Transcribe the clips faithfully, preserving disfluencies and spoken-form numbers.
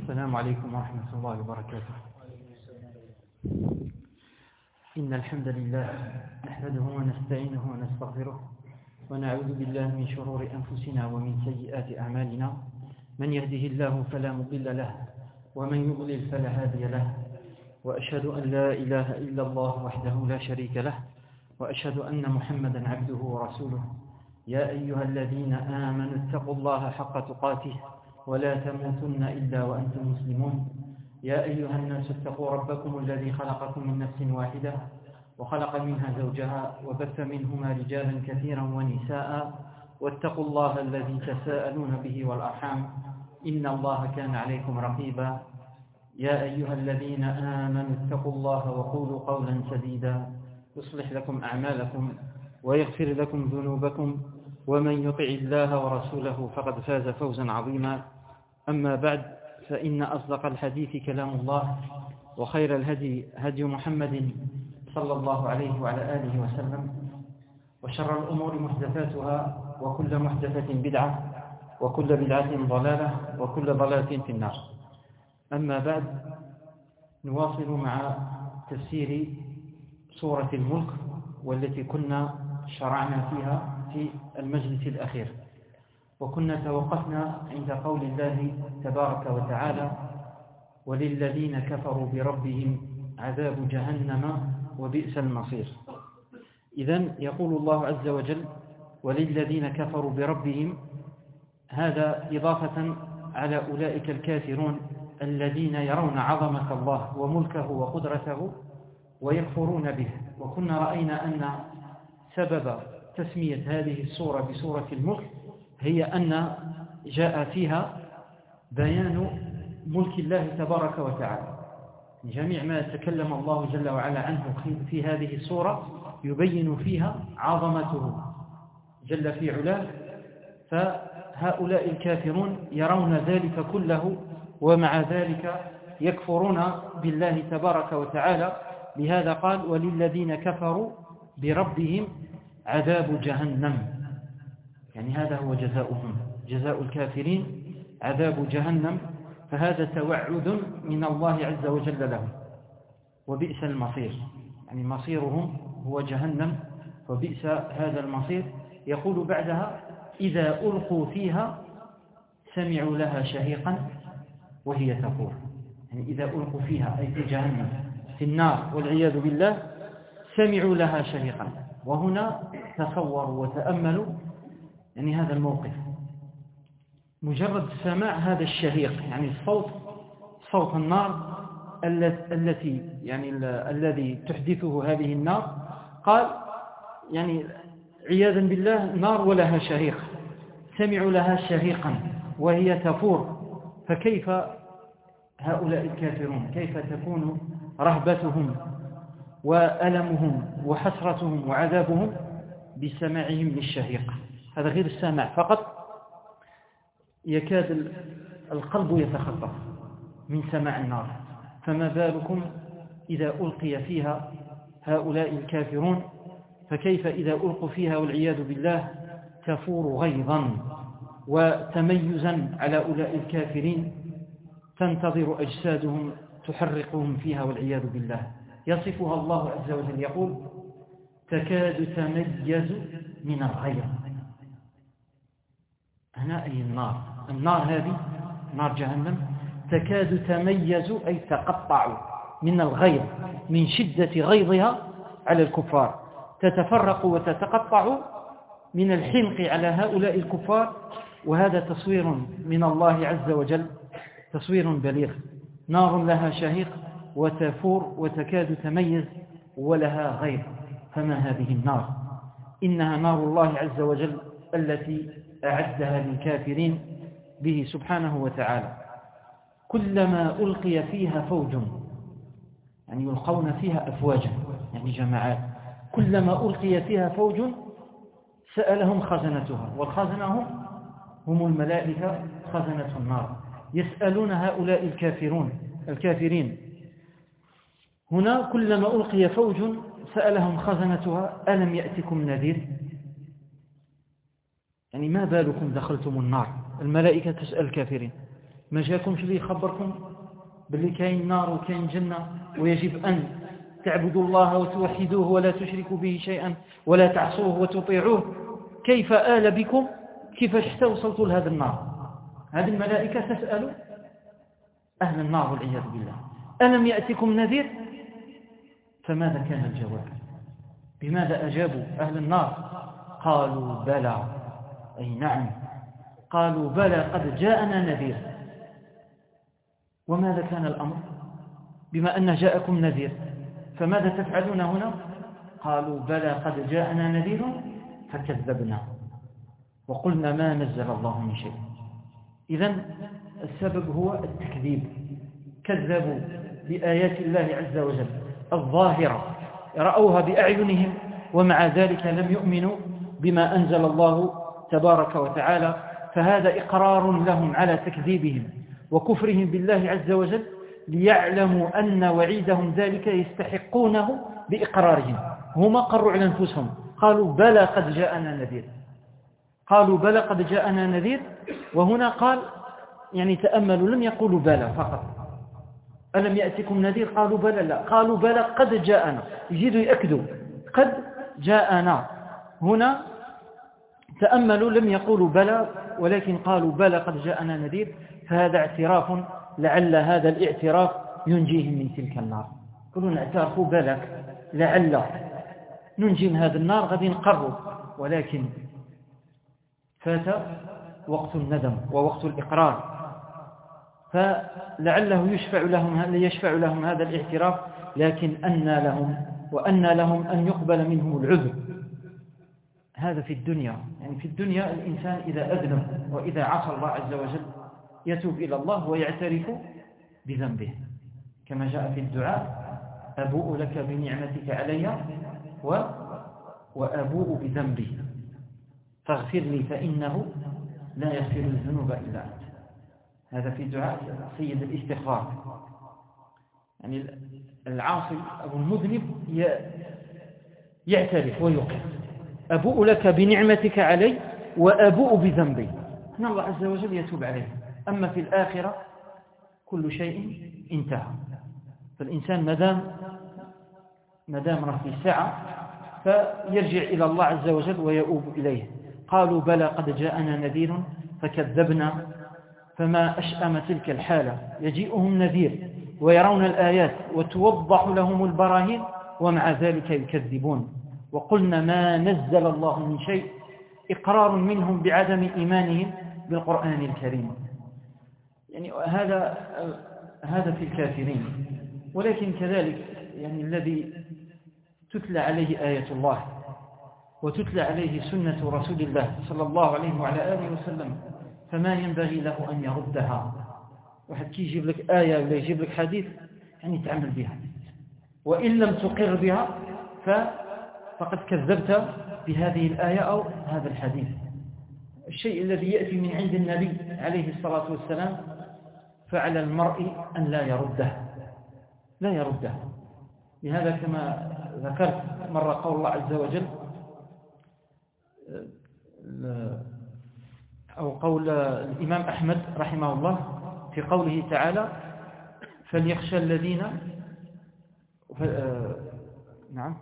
السلام عليكم ورحمة الله وبركاته. إن الحمد لله نحمده ونستعينه ونستغفره ونعوذ بالله من شرور أنفسنا ومن سيئات أعمالنا. من يهده الله فلا مضل له ومن يضلل فلا هادي له، وأشهد أن لا إله إلا الله وحده لا شريك له، وأشهد أن محمدا عبده ورسوله. يا أيها الذين آمنوا اتقوا الله حق تقاته ولا تموتن إلا وأنتم مسلمون. يا أيها الناس اتقوا ربكم الذي خلقكم من نفس واحدة وخلق منها زوجها وبث منهما رجالا كثيرا ونساء، واتقوا الله الذي تساءلون به والأرحام إن الله كان عليكم رقيبا. يا أيها الذين آمنوا اتقوا الله وقولوا قولا سديدا يصلح لكم أعمالكم ويغفر لكم ذنوبكم، ومن يطع الله ورسوله فقد فاز فوزا عظيما. أما بعد، فإن أصدق الحديث كلام الله، وخير الهدي هدي محمد صلى الله عليه وعلى آله وسلم، وشر الأمور محدثاتها، وكل محدثة بدعة، وكل بدعة ضلالة، وكل ضلالة في النار. أما بعد، نواصل مع تفسير سورة الملك، والتي كنا شرعنا فيها في المجلس الأخير، وكنا توقفنا عند قول الله تبارك وتعالى: وللذين كفروا بربهم عذاب جهنم وبئس المصير. إذن يقول الله عز وجل: وللذين كفروا بربهم، هذا إضافة على أولئك الكافرون الذين يرون عظمة الله وملكه وقدرته ويكفرون به. وكنا رأينا أن سبب تسمية هذه السورة بسورة الملك هي أن جاء فيها بيان ملك الله تبارك وتعالى. جميع ما تكلم الله جل وعلا عنه في هذه السورة يبين فيها عظمته جل في علاه، فهؤلاء الكافرون يرون ذلك كله، ومع ذلك يكفرون بالله تبارك وتعالى. لهذا قال: وللذين كفروا بربهم عذاب جهنم، يعني هذا هو جزاؤهم، جزاء الكافرين عذاب جهنم. فهذا توعد من الله عز وجل لهم، وبئس المصير، يعني مصيرهم هو جهنم، وبئس هذا المصير. يقول بعدها: إذا ألقوا فيها سمعوا لها شهيقا وهي تفور. يعني إذا ألقوا فيها أي في جهنم في النار والعياذ بالله سمعوا لها شهيقا. وهنا تصوروا وتأملوا يعني هذا الموقف، مجرد سماع هذا الشهيق، يعني الصوت، صوت النار التي يعني الذي تحدثه هذه النار. قال يعني عياذا بالله نار ولها شهيق، سمعوا لها شهيقا وهي تفور. فكيف هؤلاء الكافرون، كيف تكون رهبتهم وألمهم وحسرتهم وعذابهم بسماعهم للشهيق؟ هذا غير السماع فقط، يكاد القلب يتخطف من سماع النار، فما بالكم إذا ألقي فيها هؤلاء الكافرون؟ فكيف إذا ألقوا فيها والعياذ بالله تفور غيظا وتميزا على أولئك الكافرين، تنتظر أجسادهم تحرقهم فيها والعياذ بالله. يصفها الله عز وجل يقول: تكاد تميز من الغيظ. هنا أي النار، النار هذه نار جهنم تكاد تميز أي تقطع من الغيظ، من شدة غيظها على الكفار، تتفرق وتتقطع من الحنق على هؤلاء الكفار. وهذا تصوير من الله عز وجل، تصوير بليغ. نار لها شهيق وتفور وتكاد تميز ولها غيظ، فما هذه النار؟ إنها نار الله عز وجل التي أعدها للكافرين به سبحانه وتعالى. كلما ألقي فيها فوج، يعني يلقون فيها أفواجا، يعني جماعات، كلما ألقي فيها فوج سألهم خزنتها، والخزنة هم الملائكة خزنة النار، يسألون هؤلاء الكافرون الكافرين. هنا كلما ألقي فوج سألهم خزنتها ألم يأتكم نذير؟ يعني ما بالكم دخلتم النار؟ الملائكة تسأل الكافرين. ما جاكمش اللي يخبركم باللي كاين نار وكاين جنة ويجب أن تعبدوا الله وتوحدوه ولا تشركوا به شيئا ولا تعصوه وتطيعوه؟ كيف آل بكم؟ كيف وصلتوا لهذا النار؟ هذه الملائكة تسأل أهل النار والعياذ بالله: ألم يأتكم نذير؟ فماذا كان الجواب؟ بماذا أجابوا أهل النار؟ قالوا بلى، أي نعم، قالوا بلى قد جاءنا نذير. وماذا كان الأمر؟ بما أن جاءكم نذير فماذا تفعلون هنا؟ قالوا بلى قد جاءنا نذير فكذبنا وقلنا ما نزل الله من شيء. إذن السبب هو التكذيب، كذبوا بآيات الله عز وجل الظاهرة، رأوها بأعينهم ومع ذلك لم يؤمنوا بما أنزل الله تبارك وتعالى، فهذا إقرار لهم على تكذيبهم وكفرهم بالله عز وجل، ليعلموا أن وعيدهم ذلك يستحقونه بإقرارهم. هم قروا على أنفسهم، قالوا بلى قد جاءنا نذير، قالوا بلى قد جاءنا نذير. وهنا قال يعني تأملوا، لم يقولوا بلى فقط، ألم يأتكم نذير؟ قالوا بلى، لا، قالوا بلى قد جاءنا، يزيدوا يأكدوا قد جاءنا. هنا تأملوا، لم يقولوا بلى ولكن قالوا بلى قد جاءنا نذير، فهذا اعتراف، لعل هذا الاعتراف ينجيهم من تلك النار. يقولون اعترفوا بلى لعل ننجي من هذا النار، غادي نقروا، ولكن فات وقت الندم ووقت الإقرار، فلعله يشفع لهم يشفع لهم هذا الاعتراف، لكن أن لهم وأن لهم أن يقبل منهم العذر. هذا في الدنيا، يعني في الدنيا الإنسان إذا أذنب وإذا عصى الله عز وجل يتوب إلى الله ويعترف بذنبه، كما جاء في الدعاء: أبوء لك بنعمتك علي و... وأبوء بذنبي فاغفر لي فإنه لا يغفر الذنوب إلا أنت. هذا في دعاء سيد الاستغفار. يعني العاصي أو المذنب يعترف ويقر: أبوء لك بنعمتك علي وأبوء بذنبي، أن الله عز وجل يتوب عليه. أما في الآخرة كل شيء انتهى، فالإنسان مدام مدام راه في ساعة فيرجع إلى الله عز وجل ويؤوب إليه. قالوا بلى قد جاءنا نذير فكذبنا، فما أشأم تلك الحالة، يجيئهم نذير ويرون الآيات وتوضح لهم البراهين ومع ذلك يكذبون. وقلنا ما نزل الله من شيء، إقرار منهم بعدم إيمانهم بالقرآن الكريم. يعني هذا هذا في الكافرين. ولكن كذلك يعني الذي تتلى عليه آية الله وتتلى عليه سنة رسول الله صلى الله عليه وعلى آله وسلم، فما ينبغي له أن يردها. واحد كي يجيب لك آية ولا يجيب لك حديث يعني تعمل بها، وإن لم تقر بها فقد كذبت بهذه الآية أو هذا الحديث. الشيء الذي يأتي من عند النبي عليه الصلاة والسلام فعلى المرء أن لا يرده لا يرده لهذا كما ذكرت مرة قول الله عز وجل أو قول الإمام أحمد رحمه الله في قوله تعالى: فليخشى الذين ف... نعم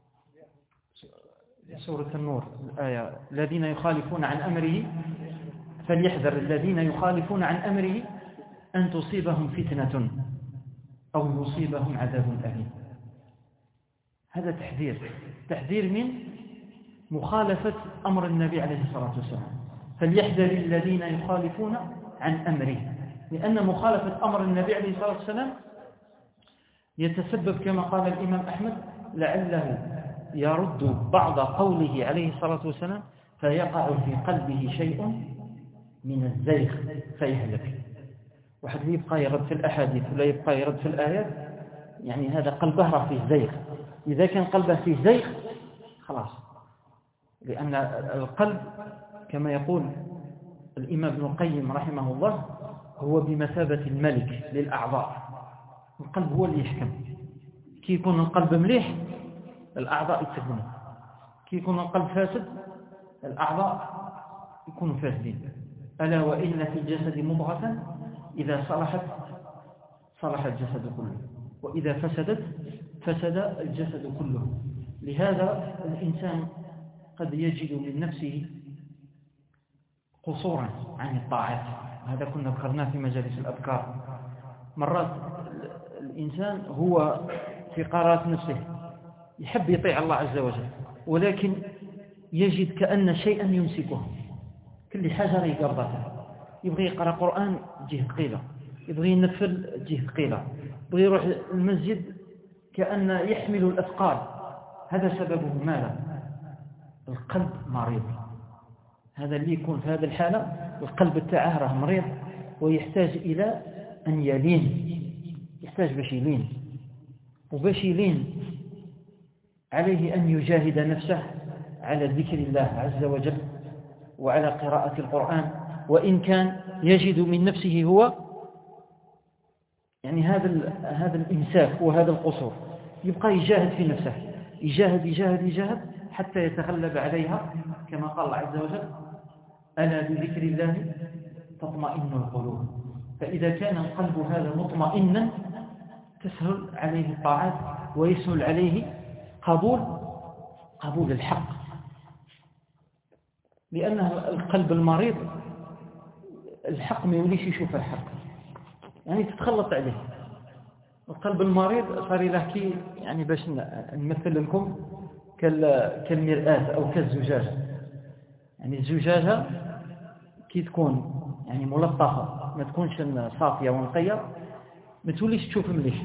سورة النور الآية: الذين يخالفون عن أمره فليحذر الذين يخالفون عن أمره أن تصيبهم فتنة أو يصيبهم عذاب أليم. هذا تحذير تحذير من مخالفة أمر النبي عليه الصلاة والسلام. فليحذر الذين يخالفون عن أمره، لأن مخالفة أمر النبي عليه الصلاة والسلام يتسبب كما قال الإمام أحمد لعله يرد بعض قوله عليه الصلاة والسلام فيقع في قلبه شيء من الزيغ فيهلك. واحد اللي يبقى يرد في الأحاديث ولا يبقى يرد في الآيات، يعني هذا قلبه راه فيه زيغ. إذا كان قلبه فيه زيغ خلاص، لأن القلب كما يقول الإمام ابن القيم رحمه الله هو بمثابة الملك للأعضاء. القلب هو اللي يحكم. كي يكون القلب مليح الأعضاء يتخدموا، كي يكون القلب فاسد الأعضاء يكونوا فاسدين. ألا وإن في الجسد مضغة إذا صلحت صلح الجسد كله، وإذا فسدت فسد الجسد كله. لهذا الإنسان قد يجد من نفسه قصورا عن الطاعات، هذا كنا ذكرناه في مجالس الأذكار. مرات الإنسان هو في قرارات نفسه يحب يطيع الله عز وجل، ولكن يجد كأن شيئا يمسكه، كل حجر يقبضه، يبغي يقرأ قرآن جهة ثقيلة، يبغي ينفل جهة ثقيلة، يبغي يروح المسجد كأن يحمل الأثقال. هذا سببه ماذا؟ القلب مريض. هذا اللي يكون في هذه الحالة القلب تاعه راه مريض، ويحتاج إلى أن يلين، يحتاج باش يلين، وباش يلين عليه أن يجاهد نفسه على ذكر الله عز وجل وعلى قراءة القرآن، وإن كان يجد من نفسه هو يعني هذا هذا الإمساك وهذا القصور، يبقى يجاهد في نفسه، يجاهد يجاهد يجاهد حتى يتغلب عليها، كما قال الله عز وجل: ألا بذكر الله تطمئن القلوب. فإذا كان القلب هذا مطمئنا تسهل عليه الطاعات، ويسهل عليه قبول قبول الحق، لأن القلب المريض الحق ما يوليش يشوف الحق، يعني تتخلط عليه. القلب المريض صار له كي يعني باش نمثل لكم كالمرآة أو كالزجاجة. يعني الزجاجة كي تكون يعني ملطخة، ما تكونش صافية ونقية، ما توليش تشوف مليح.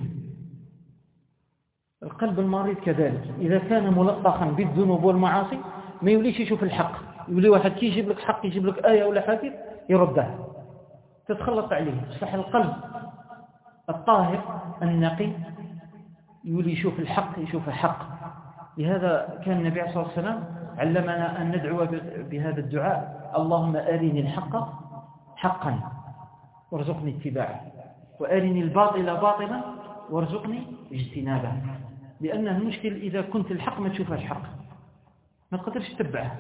القلب المريض كذلك، إذا كان ملطخا بالذنوب والمعاصي ما يوليش يشوف الحق، يولي واحد كي يجيب لك حق، يجيب لك آية ولا حديث يردها، تتخلط عليه. صح القلب الطاهر النقي يولي يشوف الحق، يشوف الحق. لهذا كان النبي صلى الله عليه وسلم علمنا أن ندعو بهذا الدعاء: اللهم أرني الحق حقا وارزقني اتباعه، وأرني الباطل باطلا وارزقني اجتنابه. لأن المشكل إذا كنت الحق ما تشوفهاش حق، ما تقدرش تتبعه.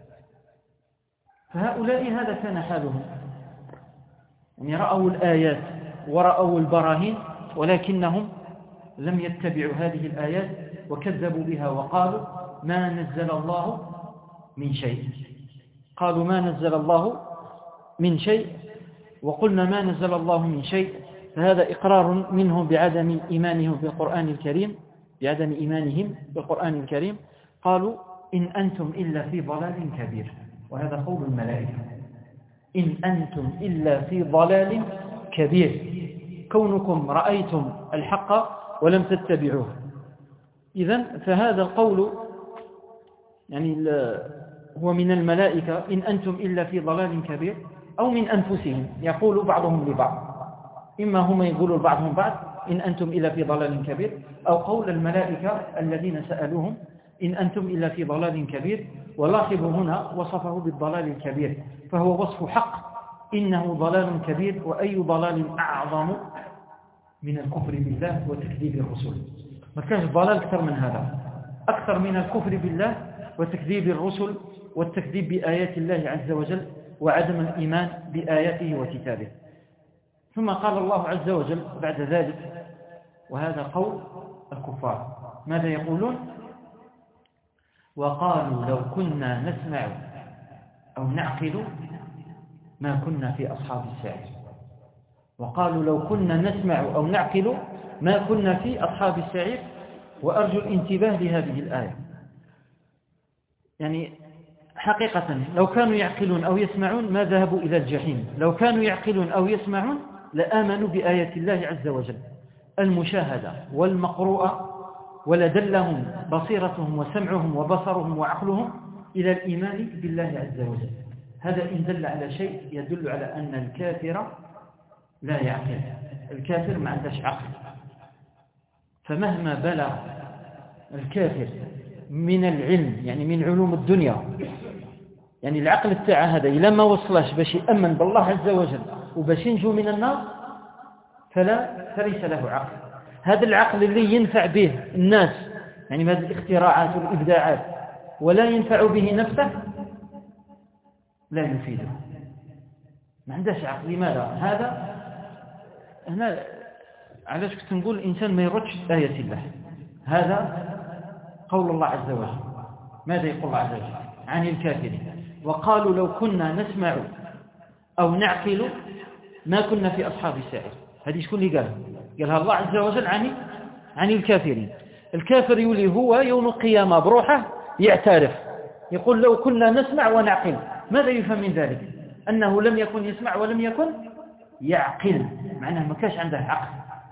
فهؤلاء هذا كان حالهم، يعني رأوا الآيات ورأوا البراهين، ولكنهم لم يتبعوا هذه الآيات وكذبوا بها، وقالوا ما نزل الله من شيء. قالوا ما نزل الله من شيء، وقلنا ما نزل الله من شيء. فهذا إقرار منهم بعدم إيمانهم بالقرآن الكريم، بعدم إيمانهم بالقرآن الكريم. قالوا إن أنتم إلا في ضلال كبير، وهذا قول الملائكة: إن أنتم إلا في ضلال كبير، كونكم رأيتم الحق ولم تتبعوه. إذن فهذا القول يعني هو من الملائكة: إن أنتم إلا في ضلال كبير، أو من أنفسهم، يقول بعضهم لبعض، إما هم يقولوا بعضهم بعض إن أنتم إلا في ضلال كبير، أو قول الملائكة الذين سألوهم إن أنتم إلا في ضلال كبير. ولاحظوا هنا وصفه بالضلال الكبير، فهو وصف حق، إنه ضلال كبير. وأي ضلال أعظم من الكفر بالله وتكذيب الرسل؟ ما كانش ضلال أكثر من هذا، أكثر من الكفر بالله وتكذيب الرسل والتكذيب بآيات الله عز وجل وعدم الإيمان بآياته وكتابه. ثم قال الله عز وجل بعد ذلك، وهذا قول الكفار، ماذا يقولون؟ وقالوا لو كنا نسمع أو نعقل ما كنا في أصحاب السعير. وقالوا لو كنا نسمع أو نعقل ما كنا في أصحاب السعير. وأرجو الانتباه لهذه الآية، يعني حقيقة لو كانوا يعقلون أو يسمعون ما ذهبوا إلى الجحيم. لو كانوا يعقلون أو يسمعون لآمنوا بآيات الله عز وجل المشاهدة والمقروءة، ولدلهم بصيرتهم وسمعهم وبصرهم وعقلهم إلى الإيمان بالله عز وجل. هذا إن دل على شيء يدل على أن الكافر لا يعقل، الكافر ما عندهش عقل. فمهما بلغ الكافر من العلم، يعني من علوم الدنيا، يعني العقل بتاعه هذا إلا ما وصلش باش يأمن بالله عز وجل وباش ينجو من النار، فلا فليس له عقل. هذا العقل اللي ينفع به الناس، يعني هذه الاختراعات والإبداعات، ولا ينفع به نفسه، لا يفيده، ما عندهش عقل. لماذا؟ هذا هنا علاش كنت نقول الإنسان ما يردش آية الله. هذا قول الله عز وجل. ماذا يقول الله عز وجل عن الكافرين؟ وقالوا لو كنا نسمع أو نعقل ما كنا في أصحاب السعير. هذه شكون اللي قالها؟ قالها الله عز وجل عن عن الكافرين. الكافر يولي هو يوم القيامة بروحه يعترف، يقول لو كنا نسمع ونعقل. ماذا يفهم من ذلك؟ أنه لم يكن يسمع ولم يكن يعقل، معناه ما كانش عنده عقل،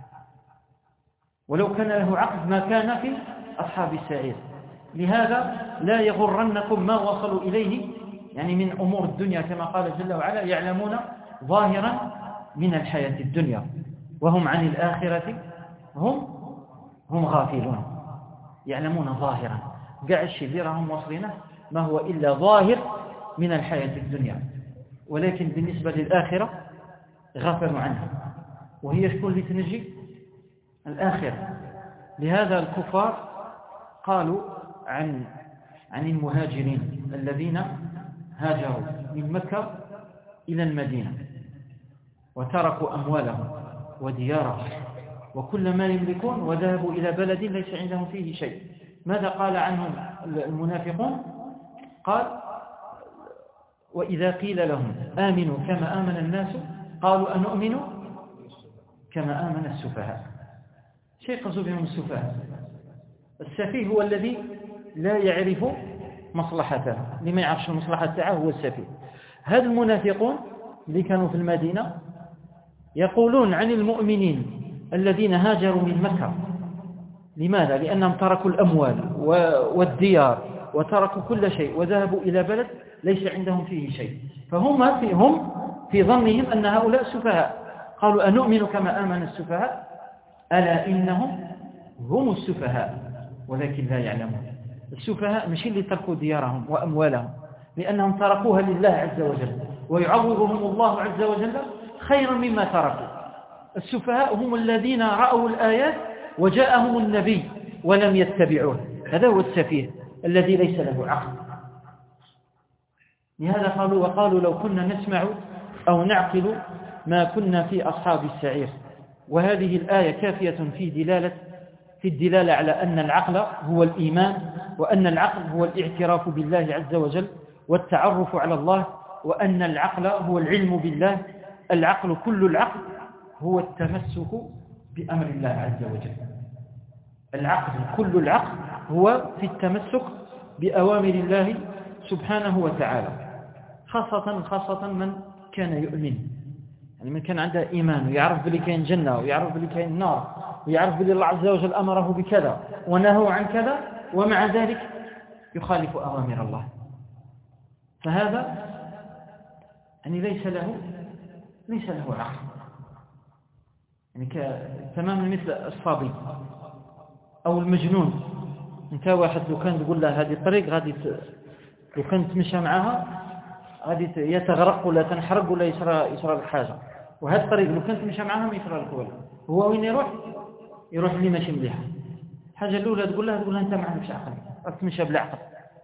ولو كان له عقل ما كان في أصحاب السعير. لهذا لا يغرنكم ما وصلوا إليه يعني من أمور الدنيا، كما قال جل وعلا يعلمون ظاهرا من الحياة الدنيا وهم عن الآخرة هم هم غافلون. يعلمون ظاهرا، قاع الشيء اللي راهم واصلينه ما هو إلا ظاهر من الحياة الدنيا، ولكن بالنسبة للآخرة غافلوا عنها، وهي شكون اللي تنجي؟ الآخرة. لهذا الكفار قالوا عن عن المهاجرين الذين هاجروا من مكة إلى المدينة وتركوا أموالهم وديارهم وكل ما يملكون وذهبوا إلى بلد ليس عندهم فيه شيء. ماذا قال عنهم المنافقون؟ قال وإذا قيل لهم آمنوا كما آمن الناس قالوا أنؤمن كما آمن السفهاء. شيء قصد بهم السفهاء. السفيه هو الذي لا يعرف مصلحته، لما يعرفش المصلحة تاعه هو السفيه. هذا المنافقون اللي كانوا في المدينة يقولون عن المؤمنين الذين هاجروا من مكة. لماذا؟ لأنهم تركوا الأموال والديار وتركوا كل شيء وذهبوا إلى بلد ليس عندهم فيه شيء، فهم في, هم في ظنهم أن هؤلاء سفهاء. قالوا أنؤمن كما آمن السفهاء ألا إنهم هم السفهاء ولكن لا يعلمون. السفهاء مش اللي تركوا ديارهم وأموالهم لأنهم تركوها لله عز وجل ويعوضهم الله عز وجل خيرا مما تركوا. السفهاء هم الذين رأوا الآيات وجاءهم النبي ولم يتبعوه، هذا هو السفيه الذي ليس له عقل. لهذا قالوا وقالوا لو كنا نسمع أو نعقل ما كنا في أصحاب السعير. وهذه الآية كافية في دلالة في الدلالة على أن العقل هو الإيمان، وأن العقل هو الاعتراف بالله عز وجل والتعرف على الله، وأن العقل هو العلم بالله. العقل كل العقل هو التمسك بأمر الله عز وجل. العقل كل العقل هو في التمسك بأوامر الله سبحانه وتعالى، خاصة خاصة من كان يؤمن، يعني من كان عنده إيمان ويعرف بلي كاين جنة ويعرف بلي كاين نار ويعرف بلي الله عز وجل أمره بكذا ونهوا عن كذا، ومع ذلك يخالف أوامر الله. فهذا يعني ليس له ليس له عقل، يعني تماما مثل الصبي أو المجنون. انت واحد لو كان تقول له هذه الطريق غادي لو كان تمشى معها غادي يتغرق ولا تنحرق ولا يصرى يصرى لك حاجه، وهذه الطريق لو كان تمشى معها ما يصرى لك والو. هو وين يروح؟ يروح اللي ماشي مليحه. الحاجه الاولى تقول له تقول له انت ما عندكش عقل، راك تمشى بلا عقل.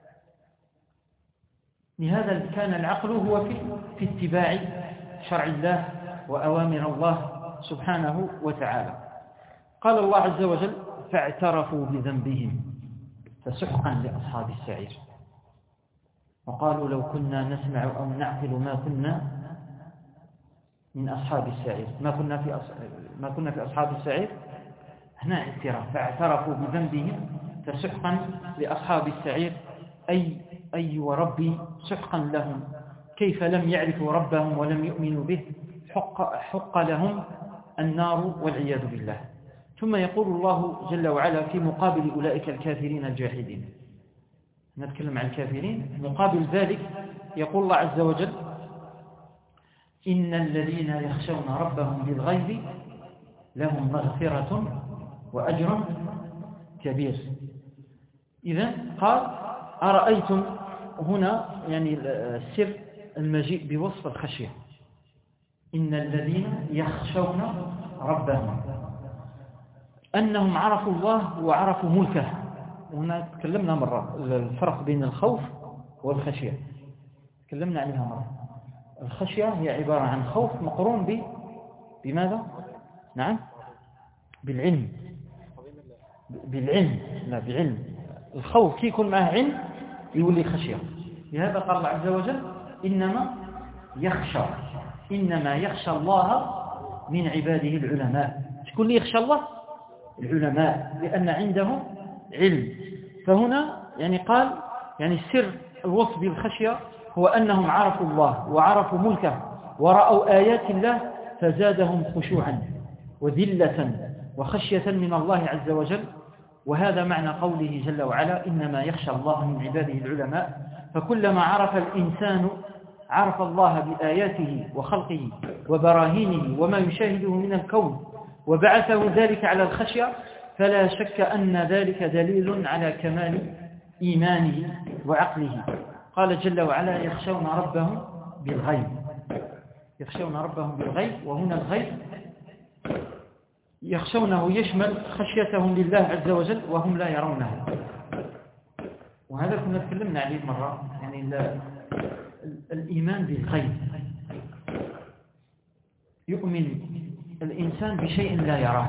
لهذا كان العقل هو في في اتباع شرع الله وأوامر الله سبحانه وتعالى. قال الله عز وجل فاعترفوا بذنبهم فسحقا لأصحاب السعير. وقالوا لو كنا نسمع أو نعقل ما كنا من أصحاب السعير ما كنا في أص... ما كنا في أصحاب السعير. هنا اعتراف، فاعترفوا بذنبهم فسحقا لأصحاب السعير، أي أي وربي سحقا لهم، كيف لم يعرفوا ربهم ولم يؤمنوا به، حق, حق لهم النار والعياذ بالله. ثم يقول الله جل وعلا في مقابل أولئك الكافرين الجاحدين، نتكلم عن الكافرين، مقابل ذلك يقول الله عز وجل إن الذين يخشون ربهم بالغيب لهم مغفرة وأجر كبير. إذن قال أرأيتم، هنا يعني السر المجيء بوصف الخشية، إن الذين يخشون ربهم أنهم عرفوا الله وعرفوا ملكه. وهنا تكلمنا مرة الفرق بين الخوف والخشية، تكلمنا عليها مرة. الخشية هي عبارة عن خوف مقرون ب بماذا؟ نعم بالعلم بالعلم لا بعلم. الخوف كي يكون معه علم يولي خشية. لهذا قال الله عز وجل إنما يخشى إنما يخشى الله من عباده العلماء. شكون اللي يخشى الله؟ العلماء، لأن عندهم علم. فهنا يعني قال يعني سر الوصف بالخشية هو أنهم عرفوا الله وعرفوا ملكه ورأوا آيات الله فزادهم خشوعا وذلة وخشية من الله عز وجل. وهذا معنى قوله جل وعلا إنما يخشى الله من عباده العلماء. فكلما عرف الإنسان عرف الله بآياته وخلقه وبراهينه وما يشاهده من الكون وبعثه ذلك على الخشية، فلا شك أن ذلك دليل على كمال إيمانه وعقله. قال جل وعلا يخشون ربهم بالغيب يخشون ربهم بالغيب. وهنا الغيب يخشونه يشمل خشيتهم لله عز وجل وهم لا يرونه. وهذا كنا تكلمنا عليه مرة، يعني الإيمان بالغيب. يؤمن الإنسان بشيء لا يراه.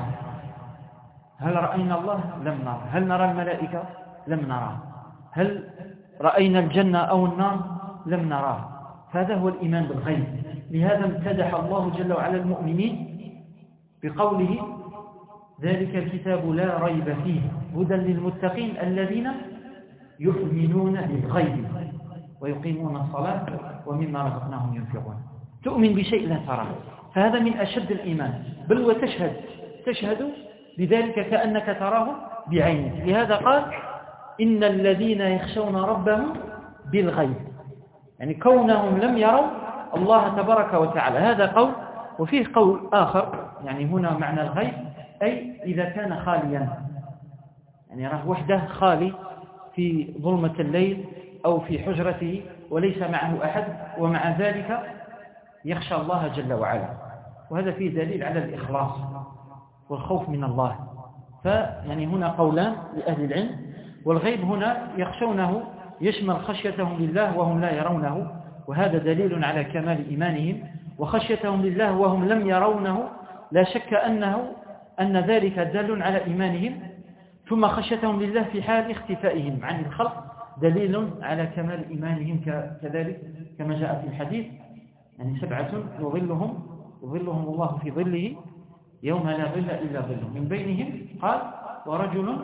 هل رأينا الله؟ لم نرى. هل نرى الملائكة؟ لم نراه. هل رأينا الجنة أو النار؟ لم نراه. هذا هو الإيمان بالغيب. لهذا امتدح الله جل وعلا المؤمنين بقوله ذلك الكتاب لا ريب فيه هدى للمتقين الذين يؤمنون بالغيب ويقيمون الصلاة ومما رزقناهم ينفقون. تؤمن بشيء لا تراه، فهذا من أشد الإيمان. بل وتشهد تشهد بذلك كأنك تراه بعينك. لهذا قال إن الذين يخشون ربهم بالغيب، يعني كونهم لم يروا الله تبارك وتعالى. هذا قول. وفيه قول آخر، يعني هنا معنى الغيب أي إذا كان خاليا، يعني راه وحده خالي في ظلمة الليل أو في حجرته وليس معه أحد، ومع ذلك يخشى الله جل وعلا. وهذا فيه دليل على الإخلاص والخوف من الله. فيعني هنا قولان لأهل العلم. والغيب هنا يخشونه يشمل خشيتهم لله وهم لا يرونه، وهذا دليل على كمال إيمانهم. وخشيتهم لله وهم لم يرونه لا شك أنه أن ذلك دال على إيمانهم. ثم خشيتهم لله في حال اختفائهم عن الخلق دليل على كمال إيمانهم كذلك، كما جاء في الحديث يعني سبعة يظلهم يظلهم الله في ظله يوم لا ظل إلا ظله، من بينهم قال ورجل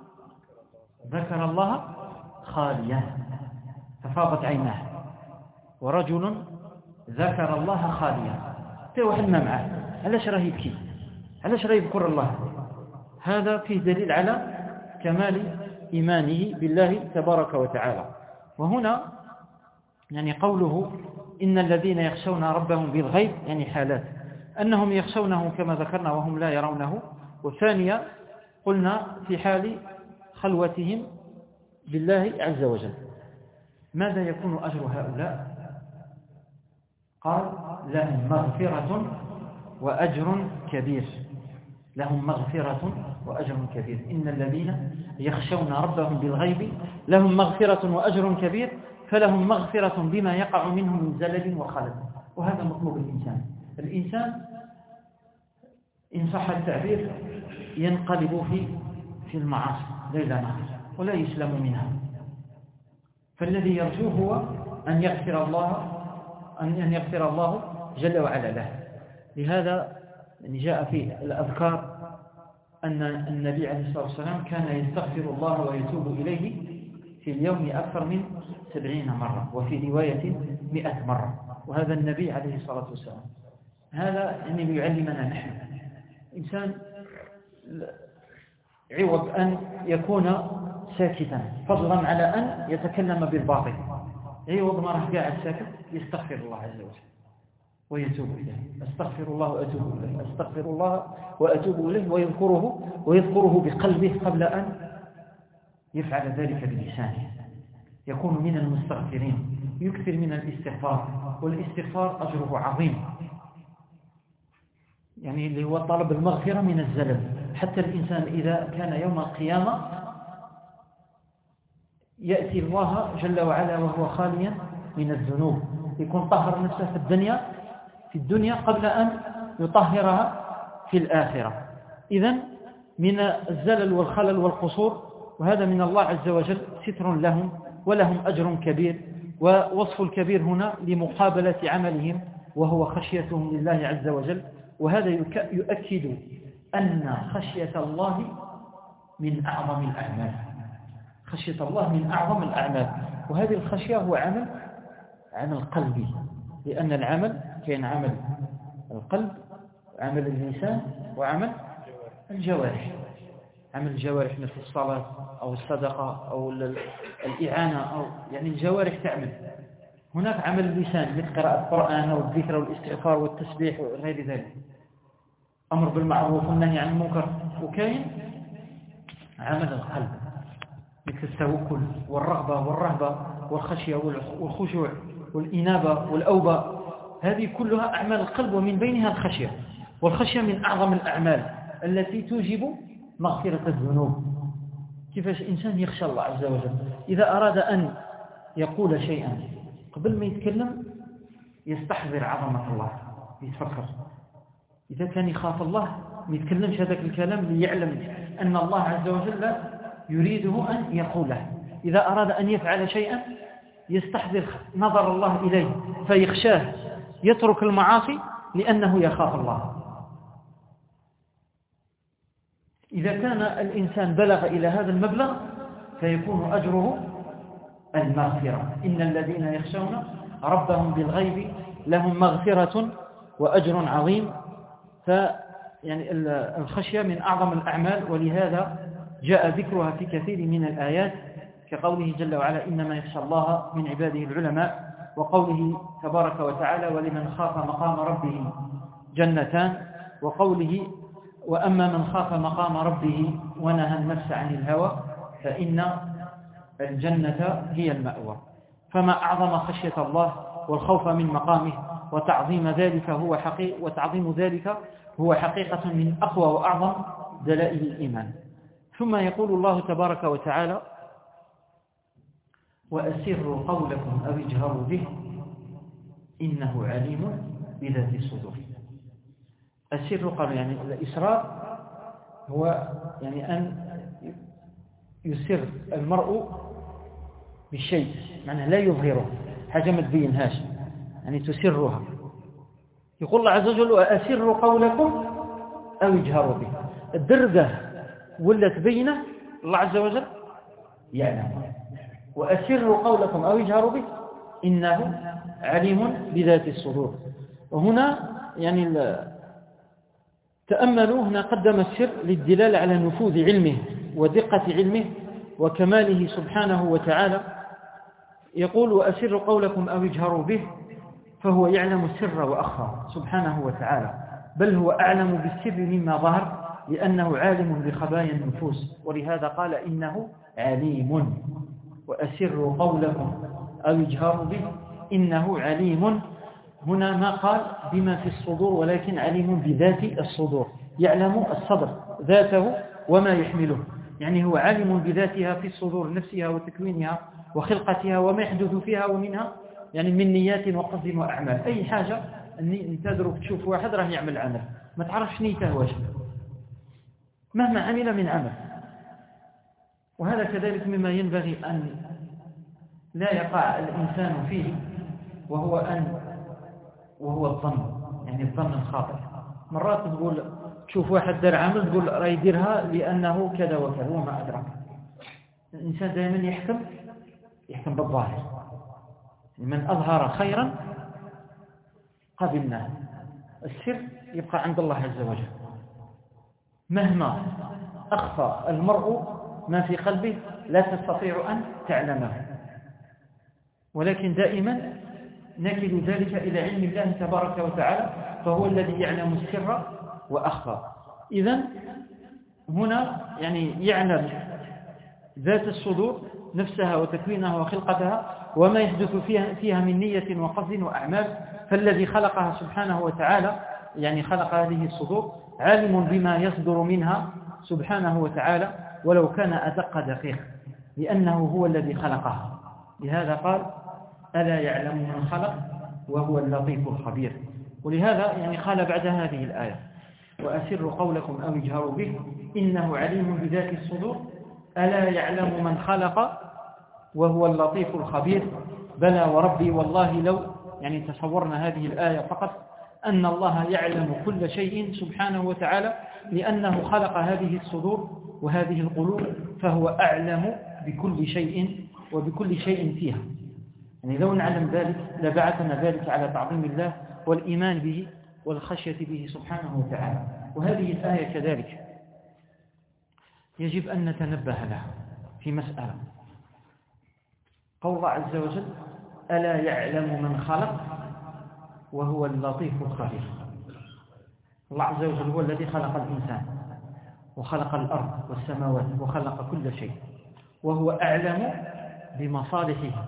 ذكر الله خاليا ففاضت عيناه. ورجل ذكر الله خاليا، توحد ما معه، علاش راه يبكي؟ علاش راه يذكر الله؟ هذا فيه دليل على كمال إيمانه بالله تبارك وتعالى. وهنا يعني قوله إن الذين يخشون ربهم بالغيب يعني حالات، أنهم يخشونه كما ذكرنا وهم لا يرونه. والثانية قلنا في حال خلوتهم بالله عز وجل. ماذا يكون أجر هؤلاء؟ قال لهم مغفرة وأجر كبير. لهم مغفرة وأجر كبير. إن الذين يخشون ربهم بالغيب لهم مغفرة وأجر كبير، فلهم مغفرة بما يقع منه من زلل وخلل. وهذا مطلوب الإنسان. الإنسان إن صح التعبير ينقلب في في المعاصي ليل نهار ولا يسلم منها. فالذي يرجوه هو أن يغفر الله أن يغفر الله جل وعلا له. لهذا جاء في الأذكار أن النبي عليه الصلاة والسلام كان يستغفر الله ويتوب إليه في اليوم أكثر من سبعين مرة، وفي رواية مئة مرة. وهذا النبي عليه الصلاة والسلام. هذا يعني ليعلمنا نحن إنسان عوض أن يكون ساكتا فضلا على أن يتكلم بالباطل، عوض ما راه قاعد ساكت يستغفر الله عز وجل ويتوب إليه. أستغفر الله وأتوب إليه، أستغفر الله وأتوب إليه، ويذكره ويذكره بقلبه قبل أن يفعل ذلك بلسانه. يكون من المستغفرين، يكثر من الاستغفار. والاستغفار أجره عظيم، يعني اللي هو طلب المغفرة من الزلل. حتى الإنسان إذا كان يوم القيامة يأتي الله جل وعلا وهو خاليا من الذنوب، يكون طهر نفسه في الدنيا في الدنيا قبل أن يطهرها في الآخرة. إذن من الزلل والخلل والقصور، وهذا من الله عز وجل ستر لهم ولهم أجر كبير. ووصف الكبير هنا لمقابلة عملهم وهو خشيتهم لله عز وجل، وهذا يؤكد أن خشية الله من أعظم الأعمال. خشية الله من أعظم الأعمال، وهذه الخشية هو عمل عمل قلبي، لأن العمل كان عمل القلب، عمل اللسان، وعمل الجوارح. عمل الجوارح مثل الصلاة أو الصدقة أو الإعانة، أو يعني الجوارح تعمل. هناك عمل اللسان مثل قراءة القرآن والذكر والاستغفار والتسبيح وغير ذلك، أمر بالمعروف والنهي عن المنكر. وكاين عمل القلب مثل التوكل والرغبة والرهبة والخشية والخشوع والإنابة والأوبة. هذه كلها أعمال القلب، ومن بينها الخشية. والخشية من أعظم الأعمال التي توجب مغفرة الذنوب. كيفاش الإنسان يخشى الله عز وجل؟ إذا أراد أن يقول شيئا قبل ما يتكلم يستحضر عظمة الله، يتفكر. إذا كان يخاف الله ما يتكلمش هذاك الكلام ليعلم أن الله عز وجل يريده أن يقوله. إذا أراد أن يفعل شيئا يستحضر نظر الله إليه فيخشاه، يترك المعاصي لأنه يخاف الله. إذا كان الإنسان بلغ إلى هذا المبلغ فيكون أجره المغفرة. إن الذين يخشون ربهم بالغيب لهم مغفرة وأجر عظيم. فيعني الخشية من أعظم الأعمال، ولهذا جاء ذكرها في كثير من الآيات، كقوله جل وعلا إنما يخشى الله من عباده العلماء، وقوله تبارك وتعالى ولمن خاف مقام ربه جنتان، وقوله وأما من خاف مقام ربه ونهى النفس عن الهوى فإن الجنة هي المأوى. فما أعظم خشية الله والخوف من مقامه وتعظيم ذلك هو حقيقة وتعظيم ذلك هو حقيقة من أقوى وأعظم دلائل الإيمان. ثم يقول الله تبارك وتعالى وأسروا قولكم أو اجهروا به إنه عليم بذات الصدور. السر قال يعني الإسرار هو يعني أن يسر المرء بالشيء، معناه لا يظهره، حاجة ما تبينهاش، يعني تسرها. يقول الله عز وجل وأسروا قولكم أو اجهروا به. الدرجة ولا تبينه الله عز وجل يعلم. وأسروا قولكم أو اجهروا به إنه عليم بذات الصدور. وهنا يعني تأملوا، هنا قدم السر للدلالة على نفوذ علمه ودقة علمه وكماله سبحانه وتعالى. يقول وأسروا قولكم أو اجهروا به، فهو يعلم السر وأخفى سبحانه وتعالى، بل هو أعلم بالسر مما ظهر، لأنه عالم بخبايا النفوس. ولهذا قال إنه عليم. وأسروا قولكم أو اجهروا به إنه عليم. هنا ما قال بما في الصدور، ولكن عليم بذات الصدور، يعلم الصدر ذاته وما يحمله. يعني هو عالم بذاتها في الصدور نفسها وتكوينها وخلقتها وما يحدث فيها ومنها، يعني من نيات وقصد وأعمال. أي حاجة أنت تدرك تشوف واحد راه يعمل عمل ما تعرفش نيته واش مهما عمل من عمل. وهذا كذلك مما ينبغي أن لا يقع الإنسان فيه، وهو أن وهو الظن، يعني الظن الخاطئ. مرات تقول تشوف واحد دار عمل تقول راه يديرها لأنه كذا وكذا وما أدرك. الإنسان دائما يحكم يحكم بالظاهر. من أظهر خيرا قبلناه. السر يبقى عند الله عز وجل. مهما أخفى المرء ما في قلبه لا تستطيع أن تعلمه، ولكن دائما نكل ذلك إلى علم الله تبارك وتعالى، فهو الذي يعلم السر وأخفى. إذن هنا يعني يعلم ذات الصدور نفسها وتكوينها وخلقتها وما يحدث فيها, فيها من نية وقصد وأعمال. فالذي خلقها سبحانه وتعالى يعني خلق هذه الصدور عالم بما يصدر منها سبحانه وتعالى، ولو كان أدق دقيق، لأنه هو الذي خلقها. لهذا قال ألا يعلم من خلق وهو اللطيف الخبير. ولهذا يعني قال بعد هذه الآية وأسروا قولكم أو اجهروا به إنه عليم بذات الصدور ألا يعلم من خلق وهو اللطيف الخبير بلى وربي والله لو يعني تصورنا هذه الآية فقط أن الله يعلم كل شيء سبحانه وتعالى لأنه خلق هذه الصدور وهذه القلوب فهو أعلم بكل شيء وبكل شيء فيها. يعني لو نعلم ذلك لبعثنا ذلك على تعظيم الله والإيمان به والخشية به سبحانه وتعالى. وهذه الآية كذلك يجب أن نتنبه لها في مسألة قول الله عز وجل ألا يعلم من خلق وهو اللطيف الخبير. الله عز وجل هو الذي خلق الإنسان وخلق الأرض والسماوات وخلق كل شيء وهو أعلم بمصالحه.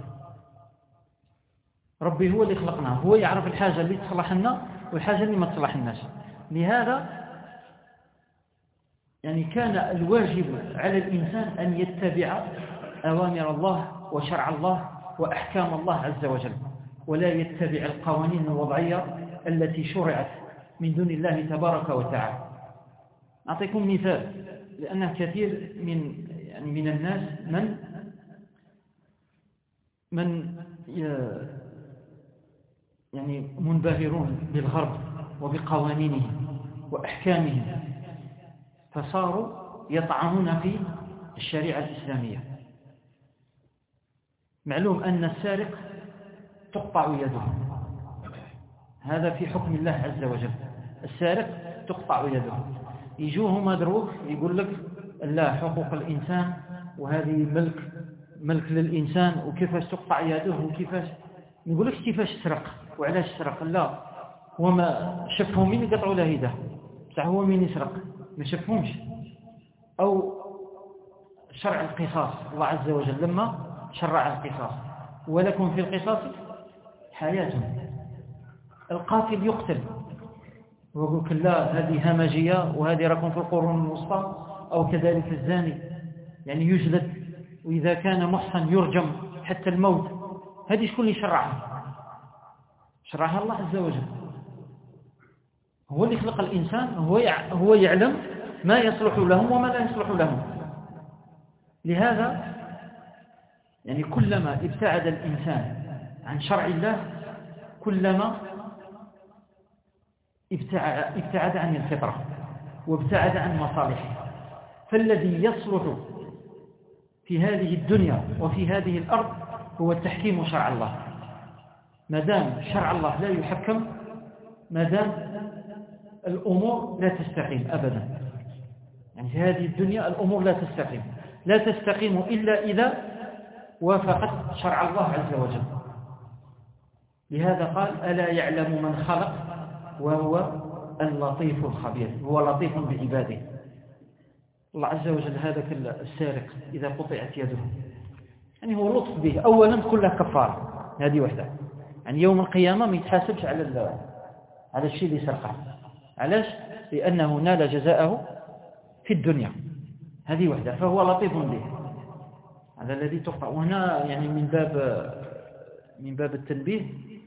ربي هو اللي خلقنا هو يعرف الحاجة اللي تصلح لنا والحاجة اللي ما تصلح الناس. لهذا يعني كان الواجب على الإنسان أن يتبع أوامر الله وشرع الله وأحكام الله عز وجل ولا يتبع القوانين الوضعية التي شرعت من دون الله تبارك وتعالى. أعطيكم مثال لأن كثير من يعني من الناس من من يعني منبهرون بالغرب وبقوانينهم وأحكامهم فصاروا يطعنون في الشريعة الإسلامية. معلوم أن السارق تقطع يده، هذا في حكم الله عز وجل. السارق تقطع يده. يجوه مدروك يقول لك لا حقوق الإنسان وهذه ملك ملك للإنسان وكيفاش تقطع يده وكيفاش يقول لك كيفاش سرق وعلاش سرق. لا هو ما شافهم مين يقطعوا له يده بصح هو مين يسرق ما شافهمش. أو شرع القصاص الله عز وجل لما شرع القصاص ولكم في القصاص حياة القاتل يقتل ويقول لك لا هذه همجية وهذه رقم في القرون الوسطى. أو كذلك الزاني يعني يجلد وإذا كان محصن يرجم حتى الموت. هذه شكون اللي شرعها؟ شرعها الله عز وجل. هو اللي خلق الإنسان هو هو يعلم ما يصلح لهم وما لا يصلح لهم. لهذا يعني كلما ابتعد الإنسان عن شرع الله كلما ابتعد عن الفطرة وابتعد عن مصالحه. فالذي يصلح في هذه الدنيا وفي هذه الأرض هو تحكيم شرع الله. ما دام شرع الله لا يحكم ما دام الأمور لا تستقيم أبدا. يعني في هذه الدنيا الأمور لا تستقيم لا تستقيم إلا إذا وافقت شرع الله عز وجل. لهذا قال ألا يعلم من خلق وهو اللطيف الخبير. هو لطيف بعباده. الله عز وجل هذاك السارق إذا قطعت يده يعني هو لطف به. أولا تكون له كفارة هذه وحدة. يعني يوم القيامة ما يتحاسبش على على الشيء اللي سرقه. علاش؟ لأنه نال جزاءه في الدنيا. هذه وحدة. فهو لطيف به. هذا الذي تقطع. وهنا يعني من باب من باب التنبيه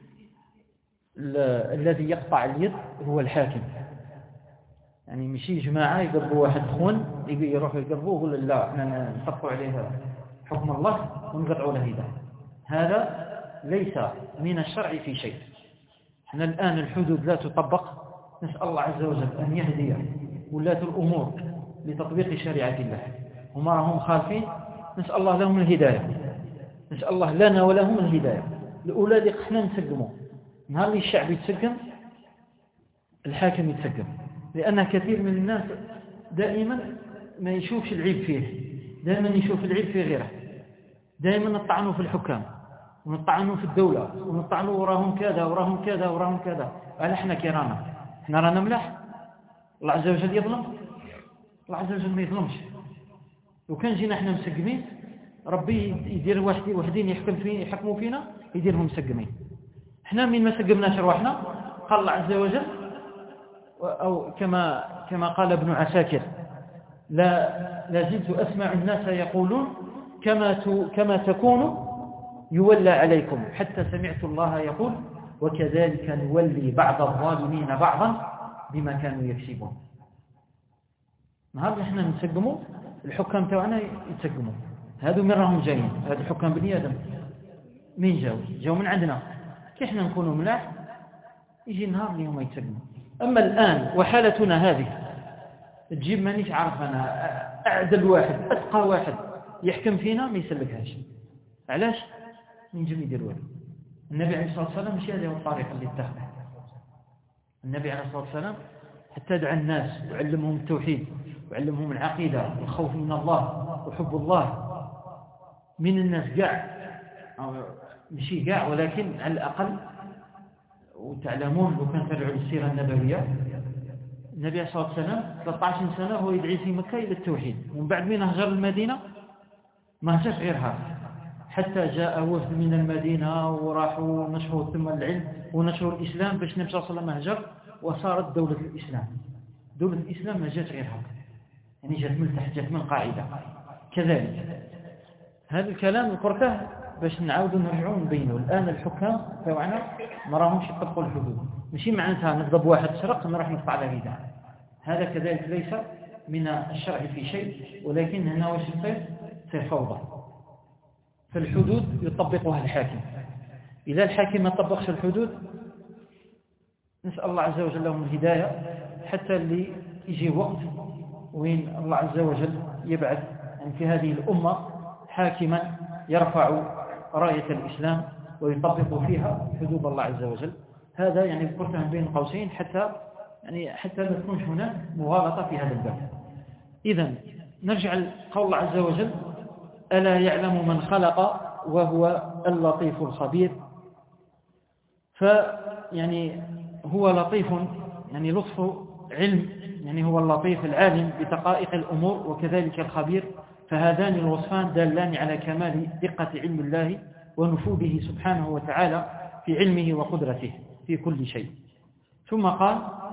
الذي يقطع اليد هو الحاكم. يعني مشي جماعة يقربوا واحد خون يروحوا يقربوه يقول لا احنا نطبقوا عليه حكم الله ونقطعوا له يده. هذا ليس من الشرع في شيء. احنا الآن الحدود لا تطبق. نسأل الله عز وجل أن يهدي ولاة الأمور لتطبيق شريعة الله. هم راهم خالفين نسأل الله لهم الهداية. نسأل الله لنا ولهم الهداية. الأولاد احنا نسقموا نهار اللي الشعب يتسقم الحاكم يتسقم. لأن كثير من الناس دائما ما يشوفش العيب فيه. دائما يشوف العيب في غيره. دائما نطعنوا في الحكام ونطعنوا في الدولة ونطعنوا وراهم كذا وراهم كذا وراهم كذا. قال احنا كيرانا احنا رانا ملاح. الله عز وجل يظلم؟ الله عز وجل ما يظلمش. وكان جينا احنا مسقمين ربي يدير واحد وحدين يحكم فينا يحكموا فينا يديرهم مسقمين. احنا من ما سقمناش رواحنا قال الله عز وجل أو كما كما قال ابن عساكر لا لا زلت أسمع الناس يقولون كما كما تكون يولى عليكم حتى سمعت الله يقول وكذلك نولي بعض الظالمين بعضا بما كانوا يكسبون. نهار اللي احنا نتسقموا الحكام تاعنا يتسقموا، هادو من راهم جايين، هادو الحكام بني ادم مين جاوا؟ جاوا من عندنا. كي احنا نكونوا ملاح يجي النهار اللي هما يتسقموا. اما الان وحالتنا هذه تجيب مانيش عارف انا اعدل واحد اتقى واحد يحكم فينا ما يسلكهاش. علاش؟ من جميع يدير والو. النبي عليه الصلاه والسلام ماشي هذه الطريقه اللي اتخذها. النبي عليه الصلاه والسلام حتى دعا الناس وعلمهم التوحيد وعلمهم العقيده والخوف من الله وحب الله من الناس كاع، ماشي كاع ولكن على الاقل. وتعلمون لو كان ترجعوا للسيره النبويه النبي عليه الصلاه والسلام ثلاثة عشر سنه هو يدعي في مكه الى التوحيد، ومن بعد من هجر المدينه ما هجرش غير هذا، حتى جاء وفد من المدينه وراحوا نشروا ثم العلم ونشروا الاسلام باش النبي صلى الله عليه وسلم هجر وصارت دوله الاسلام. دوله الاسلام ما جات غير هكا، يعني جات من تحت، جات من قاعده. كذلك هذا الكلام ذكرته باش نعاودوا نرجعوا نبينوا. الان الحكام تاعنا ما راهمش يطبقوا الحدود، ماشي معناتها نغضب واحد سرق نروح نقطع له يده، هذا كذلك ليس من الشرع في شيء، ولكن هنا واش يصير؟ تصير فوضى. فالحدود يطبقها الحاكم. اذا الحاكم ما طبقش الحدود نسال الله عز وجل لهم الهدايه، حتى اللي يجي وقت وين الله عز وجل يبعث يعني في هذه الامه حاكما يرفع راية الإسلام ويطبق فيها حدود الله عز وجل. هذا يعني ذكرتها بين قوسين حتى يعني حتى لا تكون هناك مغالطة في هذا الباب. إذن نرجع لقول الله عز وجل: ألا يعلم من خلق وهو اللطيف الخبير. فيعني هو لطيف، يعني لطف علم، يعني هو اللطيف العالم بدقائق الأمور، وكذلك الخبير. فهذان الوصفان دالان على كمال دقة علم الله ونفوذه سبحانه وتعالى في علمه وقدرته في كل شيء. ثم قال: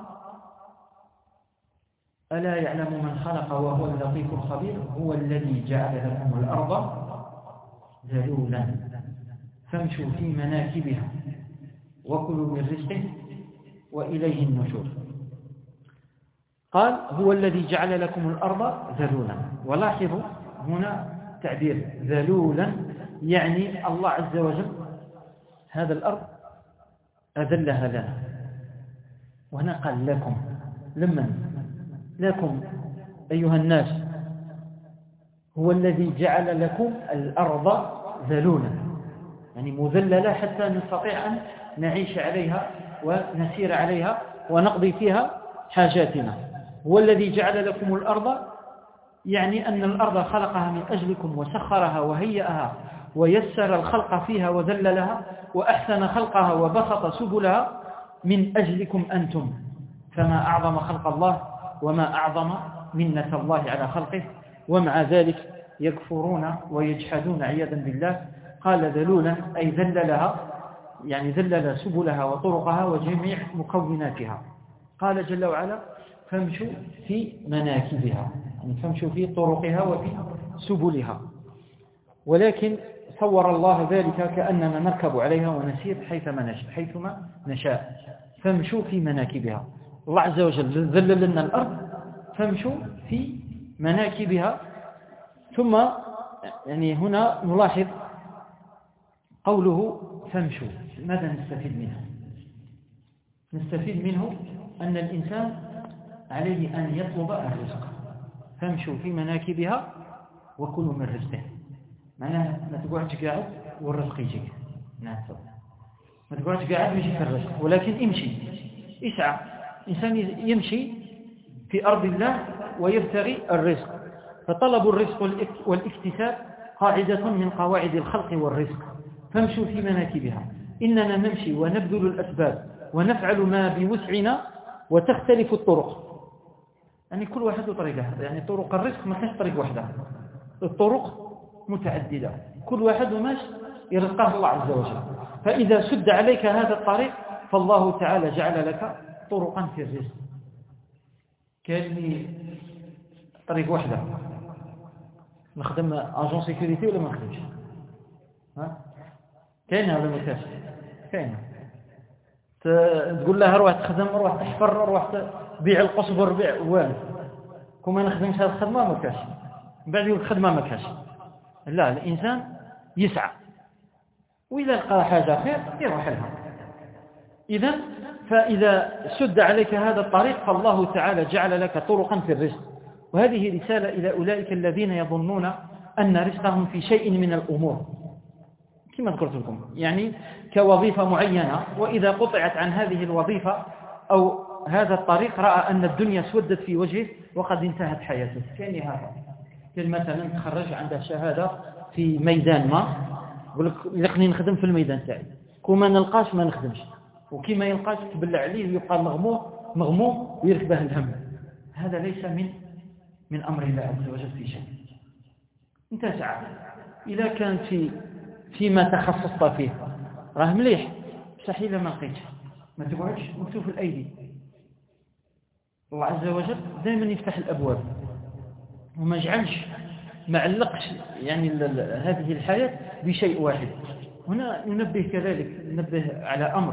ألا يعلم من خلق وهو اللطيف الخبير هو الذي جعل لكم الأرض ذلولا فامشوا في مناكبها وكلوا من رزقه وإليه النشور. قال: هو الذي جعل لكم الأرض ذلولا. ولاحظوا هنا تعبير ذلولا، يعني الله عز وجل هذا الأرض أذلها لنا. وهنا قال لكم، لمن؟ لكم أيها الناس. هو الذي جعل لكم الأرض ذلولا، يعني مذللة حتى نستطيع أن نعيش عليها ونسير عليها ونقضي فيها حاجاتنا. هو الذي جعل لكم الأرض، يعني أن الأرض خلقها من أجلكم وسخرها وهيئها ويسر الخلق فيها وذللها وأحسن خلقها وبسط سبلها من أجلكم أنتم. فما أعظم خلق الله وما أعظم منة الله على خلقه، ومع ذلك يكفرون ويجحدون عياذا بالله. قال ذلولا أي ذللها، يعني ذلل سبلها وطرقها وجميع مكوناتها. قال جل وعلا: فامشوا في مناكبها، يعني فامشوا في طرقها وفي سبلها. ولكن صور الله ذلك كأننا نركب عليها ونسير حيثما نشاء حيثما نشاء فامشوا في مناكبها. الله عز وجل ذلل لنا الأرض، فامشوا في مناكبها. ثم يعني هنا نلاحظ قوله فامشوا، ماذا نستفيد منه؟ نستفيد منه أن الإنسان عليه أن يطلب الرزق. فامشوا في مناكبها وكلوا من رزقه، معناها ما تقعدش قاعد والرزق يجيك. نعم، ما تقعدش قاعد ويجيك الرزق، ولكن امشي، اسعى. إنسان يمشي في أرض الله ويبتغي الرزق. فطلب الرزق والاكتساب قاعدة من قواعد الخلق والرزق. فامشوا في مناكبها، إننا نمشي ونبذل الأسباب ونفعل ما بوسعنا، وتختلف الطرق، يعني كل واحد طريقه. يعني طرق الرزق ما كانش طريق واحدة، الطرق متعددة، كل واحد وماش يرزقه الله عز وجل. فإذا سد عليك هذا الطريق فالله تعالى جعل لك طرقا في الرزق. كان طريق واحدة نخدم اجون سيكوريتي ولا ما نخدمش؟ ها كاينه ولا ما كاينش؟ كاينه. تقول لها روح تخدم، روح تحفر، روح تبيع القصب، بيع والو. كون ما نخدمش هذه الخدمة ما كاش، من بعد يقول الخدمة ما كاش. لا، الإنسان يسعى، وإذا لقى حاجة خير يروح لها. إذا فإذا سد عليك هذا الطريق فالله تعالى جعل لك طرقا في الرزق. وهذه رسالة إلى أولئك الذين يظنون أن رزقهم في شيء من الأمور، كما ذكرت لكم، يعني كوظيفة معينة، وإذا قطعت عن هذه الوظيفة أو هذا الطريق رأى أن الدنيا سودت في وجهه وقد انتهت حياته. كان هذا كان مثلا تخرج عنده شهادة في ميدان ما، يقول لك لقني نخدم في الميدان تاعي، كون ما نلقاش ما نخدمش، وكي ما يلقاش تبلع عليه ويبقى مغموم مغموم ويركبه الهم. هذا ليس من من أمر الله عز وجل في شيء. انت سعى، إذا كان في فيما تخصصت فيه راه مليح، بصح إلا ما لقيتش ما تقعدش مكتوب في الأيدي. الله عز وجل دائما يفتح الأبواب وما جعلش ما علقش يعني هذه الحياة بشيء واحد. هنا ننبه كذلك، ننبه على أمر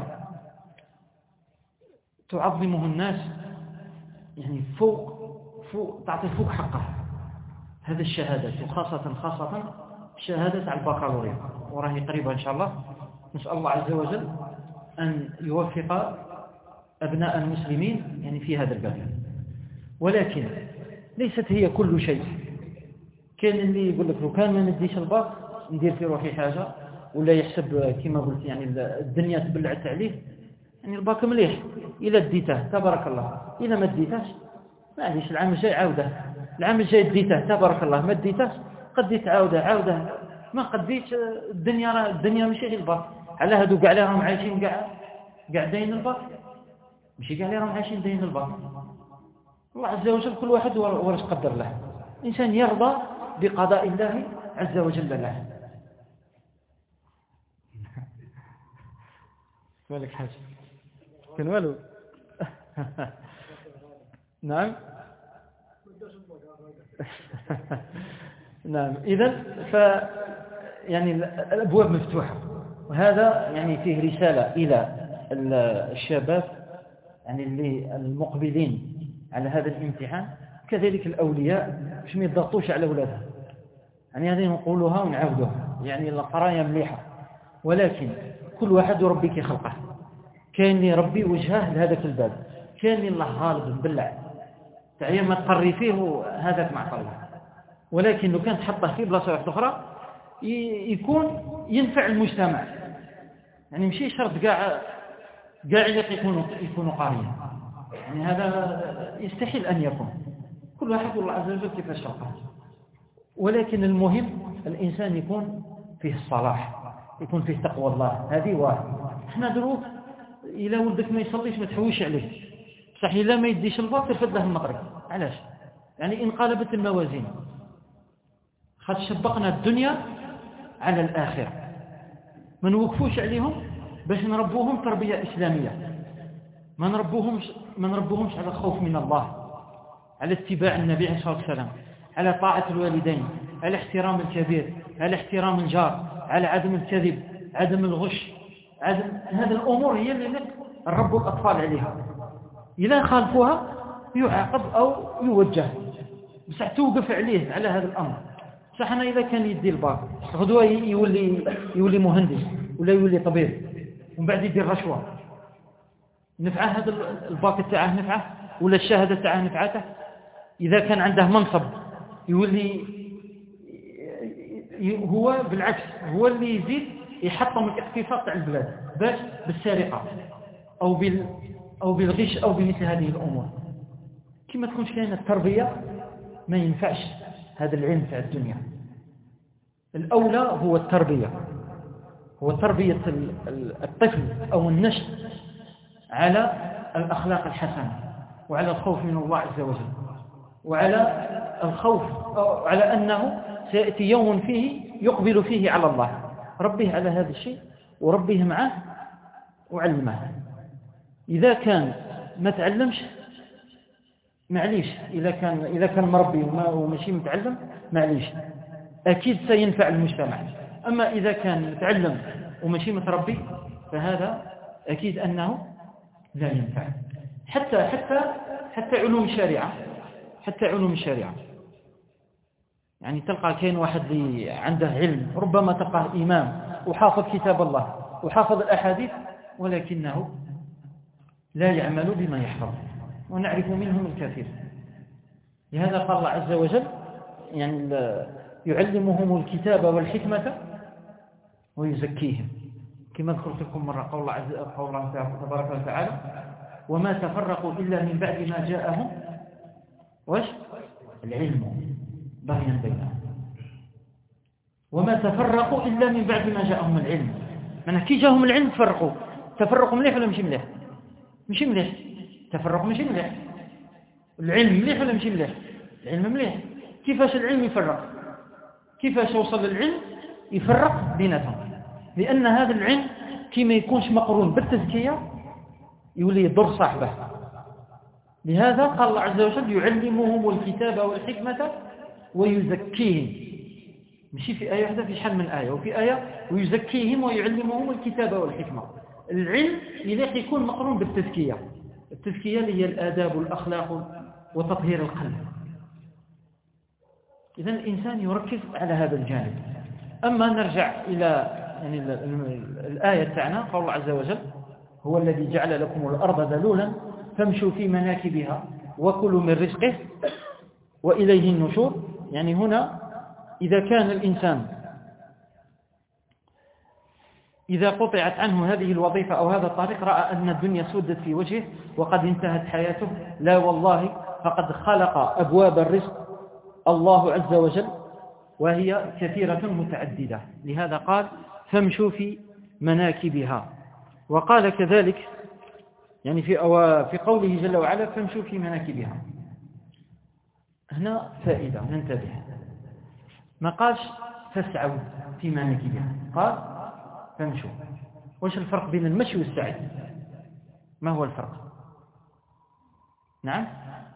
تعظمه الناس، يعني فوق فوق تعطي فوق حقه هذا الشهادات، وخاصة خاصة شهادة على البكالوريا، وراهي قريبة إن شاء الله. نسأل الله عز وجل أن يوفق أبناء المسلمين يعني في هذا الباب. ولكن ليست هي كل شيء. كان اللي يقول لك لو كان ما نديش الباك ندير في روحي حاجة، ولا يحسب كما قلت يعني الدنيا تبلعت عليه، يعني الباك مليح إلا ديته تبارك الله، إلا ما ديتهش معليش العام الجاي عاوده، العام الجاي ديته تبارك الله، ما ديتهش قديت عاوده عاوده، ما قديت الدنيا الدنيا ماشي غير الباك. على هادو كاع اللي راهم عايشين كاع كاع داين الباك، ماشي كاع اللي راهم عايشين داين الباك. الله عز وجل كل واحد واش قدر له. الإنسان يرضى بقضاء الله عز وجل له. مالك حاجة كان والو. نعم نعم. إذن ف يعني الأبواب مفتوحة، وهذا يعني فيه رسالة إلى الشباب يعني اللي المقبلين على هذا الامتحان، كذلك الأولياء باش ما يضغطوش على أولادهم. يعني هذه نقولها ونعاودوها، يعني القرايه مليحة، ولكن كل واحد يربي كي خلقه. كاين اللي يربي وجهه لهذاك الباب، كاين اللي الله غالب مبلع تعيا ما تقري فيه هذاك مع الله. ولكن لو كان تحطه في بلاصه واحده اخرى يكون ينفع المجتمع. يعني ماشي شرط كاع كاع اللي يكونوا يكونوا قاريين، يعني هذا يستحيل ان يكون. كل واحد والله عز وجل كيفاش خلقه. ولكن المهم الانسان يكون فيه الصلاح، يكون فيه تقوى الله. هذه واحد. احنا دروك الى ولدك ما يصليش ما تحويش عليه، صح الا ما يديش الباطل ترفد له المغرب. علاش؟ يعني انقلبت الموازين، خد شبقنا الدنيا على الآخرة، ما نوقفوش عليهم باش نربوهم تربية إسلامية، ما نربوهمش ما نربوهمش على الخوف من الله، على اتباع النبي عليه الصلاة والسلام، على طاعة الوالدين، على احترام الكبير، على احترام الجار، على عدم الكذب، عدم الغش، عدم هذه الأمور هي اللي نربوا الأطفال عليها. إذا خالفوها يعاقب أو يوجه، بس توقف عليه على هذا الأمر. صح أنا إذا كان يدي الباك غدوة يولي يولي مهندس ولا يولي طبيب ومن بعد يدير رشوة، نفعه هذا الباك تاعه نفعه ولا الشهادة تاعه نفعته؟ إذا كان عنده منصب يولي هو بالعكس هو اللي يزيد يحطم الاقتصاد تاع البلاد باش بالسرقة أو بال أو بالغش أو بمثل هذه الأمور. كما تكونش كاينة التربية ما ينفعش هذا العلم تاع الدنيا. الأولى هو التربية، هو تربية الطفل أو النشء على الأخلاق الحسنة وعلى الخوف من الله عز وجل، وعلى الخوف أو على أنه سيأتي يوم فيه يقبل فيه على الله. ربيه على هذا الشيء وربيه معه وعلمه. إذا كان ما تعلمش معليش، إذا كان إذا كان مربي وما وماشي متعلم معليش أكيد سينفع المجتمع. أما إذا كان متعلم وماشي متربي فهذا أكيد أنه لا ينفع. حتى حتى حتى علوم الشريعة حتى علوم الشريعة. يعني تلقى كاين واحد اللي عنده علم، ربما تلقاه إمام وحافظ كتاب الله وحافظ الأحاديث، ولكنه لا يعمل بما يحفظ، ونعرف منهم الكثير. لهذا قال الله عز وجل يعني يعلمهم الكتاب والحكمة ويزكيهم، كما ذكرت لكم مرة قول الله, عز قول الله تبارك وتعالى وما تفرقوا إلا من بعد ما جاءهم وش العلم بغيا بينهم. وما تفرقوا إلا من بعد ما جاءهم العلم، من كي جاءهم العلم تفرقوا. تفرقوا مليح ولا مش مليح؟ مش مليح. تفرقوا مش مليح. العلم مليح ولا مش مليح؟ العلم مليح. كيفاش العلم يفرق؟ كيفاش يوصل العلم يفرق بيناتهم؟ لأن هذا العلم كي ما يكونش مقرون بالتزكية يولي يضر صاحبه. لهذا قال الله عز وجل يعلمهم الكتاب والحكمة ويزكيهم. ماشي في آية واحدة، في شحال من آية، وفي آية ويزكيهم ويعلمهم الكتاب والحكمة. العلم يليق يكون مقرون بالتزكية. التزكية اللي هي الآداب والأخلاق وتطهير القلب. إذن الإنسان يركز على هذا الجانب. أما نرجع إلى يعني الآية تاعنا، قول الله عز وجل هو الذي جعل لكم الأرض ذلولا فامشوا في مناكبها وكلوا من رزقه وإليه النشور. يعني هنا إذا كان الإنسان إذا قطعت عنه هذه الوظيفة أو هذا الطريق رأى أن الدنيا سودت في وجهه وقد انتهت حياته. لا والله، فقد خلق أبواب الرزق الله عز وجل وهي كثيرة متعددة. لهذا قال فامشوا في مناكبها. وقال كذلك يعني في في قوله جل وعلا فامشوا في مناكبها. هنا فائدة ننتبه، ما قالش فاسعوا في مناكبها، قال فامشوا. وش الفرق بين المشي والسعي؟ ما هو الفرق؟ نعم،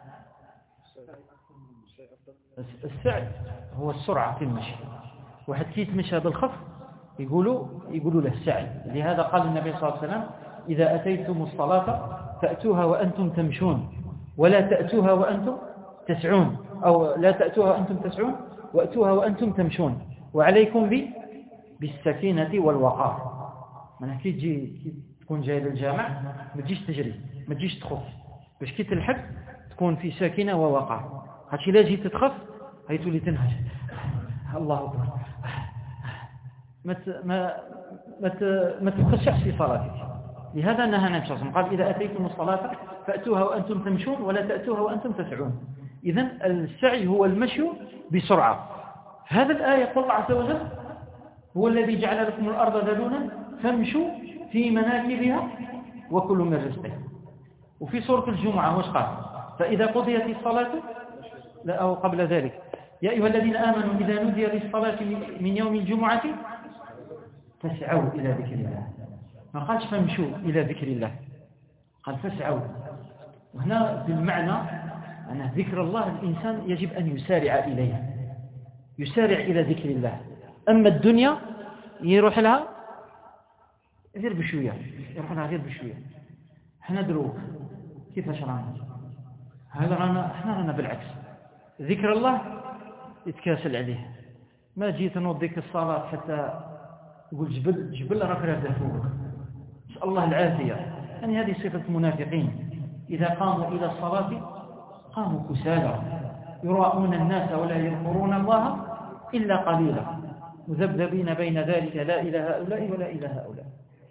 السعي هو السرعة في المشي. واحد كي يتمشى بالخف يقولوا يقولوا له السعي. لهذا قال النبي صلى الله عليه وسلم إذا أتيتم الصلاة فأتوها وأنتم تمشون ولا تأتوها وأنتم تسعون، أو لا تأتوها وأنتم تسعون وأتوها وأنتم تمشون، وعليكم ب بالسكينة والوقار. من كي تجي كي تكون جاي للجامع ما تجيش تجري، ما تجيش تخف، باش كي تلحق تكون في سكينة ووقار. هادشي لا جيت تخف هي تولي تنهج الله أكبر، ما ما ما تخشعش في صلاتك. لهذا نهى النبي صلى الله عليه وسلم قال إذا أتيتم الصلاة فأتوها وأنتم تمشون ولا تأتوها وأنتم تسعون. إذن السعي هو المشي بسرعة. هذا الآية يقول الله عز وجل هو الذي جعل لكم الأرض ذلولا فامشوا في مناكبها وكلوا من رزقه. وفي سورة الجمعة وش قال؟ فإذا قضيت الصلاة، لا أو قبل ذلك، يا أيها الذين آمنوا إذا نودي للصلاة من يوم الجمعة فاسعوا إلى ذكر الله. ما قالش فامشوا إلى ذكر الله، قال فاسعوا. وهنا بالمعنى أن ذكر الله الإنسان يجب أن يسارع إليه، يسارع إلى ذكر الله. أما الدنيا يروح لها غير بشوية، يروح لها غير بشوية. احنا دروك كيفاش رانا؟ هذا رانا احنا رانا بالعكس. ذكر الله يتكاسل عليه. ما جيت نوضيك الصلاة حتى يقول جبل جبل راك راه فوق. نسأل الله العافية. يعني هذه صفة المنافقين، إذا قاموا إلى الصلاة قاموا كسالى يراءون الناس ولا يذكرون الله إلا قليلا مذبذبين بين ذلك لا إلى هؤلاء ولا إلى هؤلاء.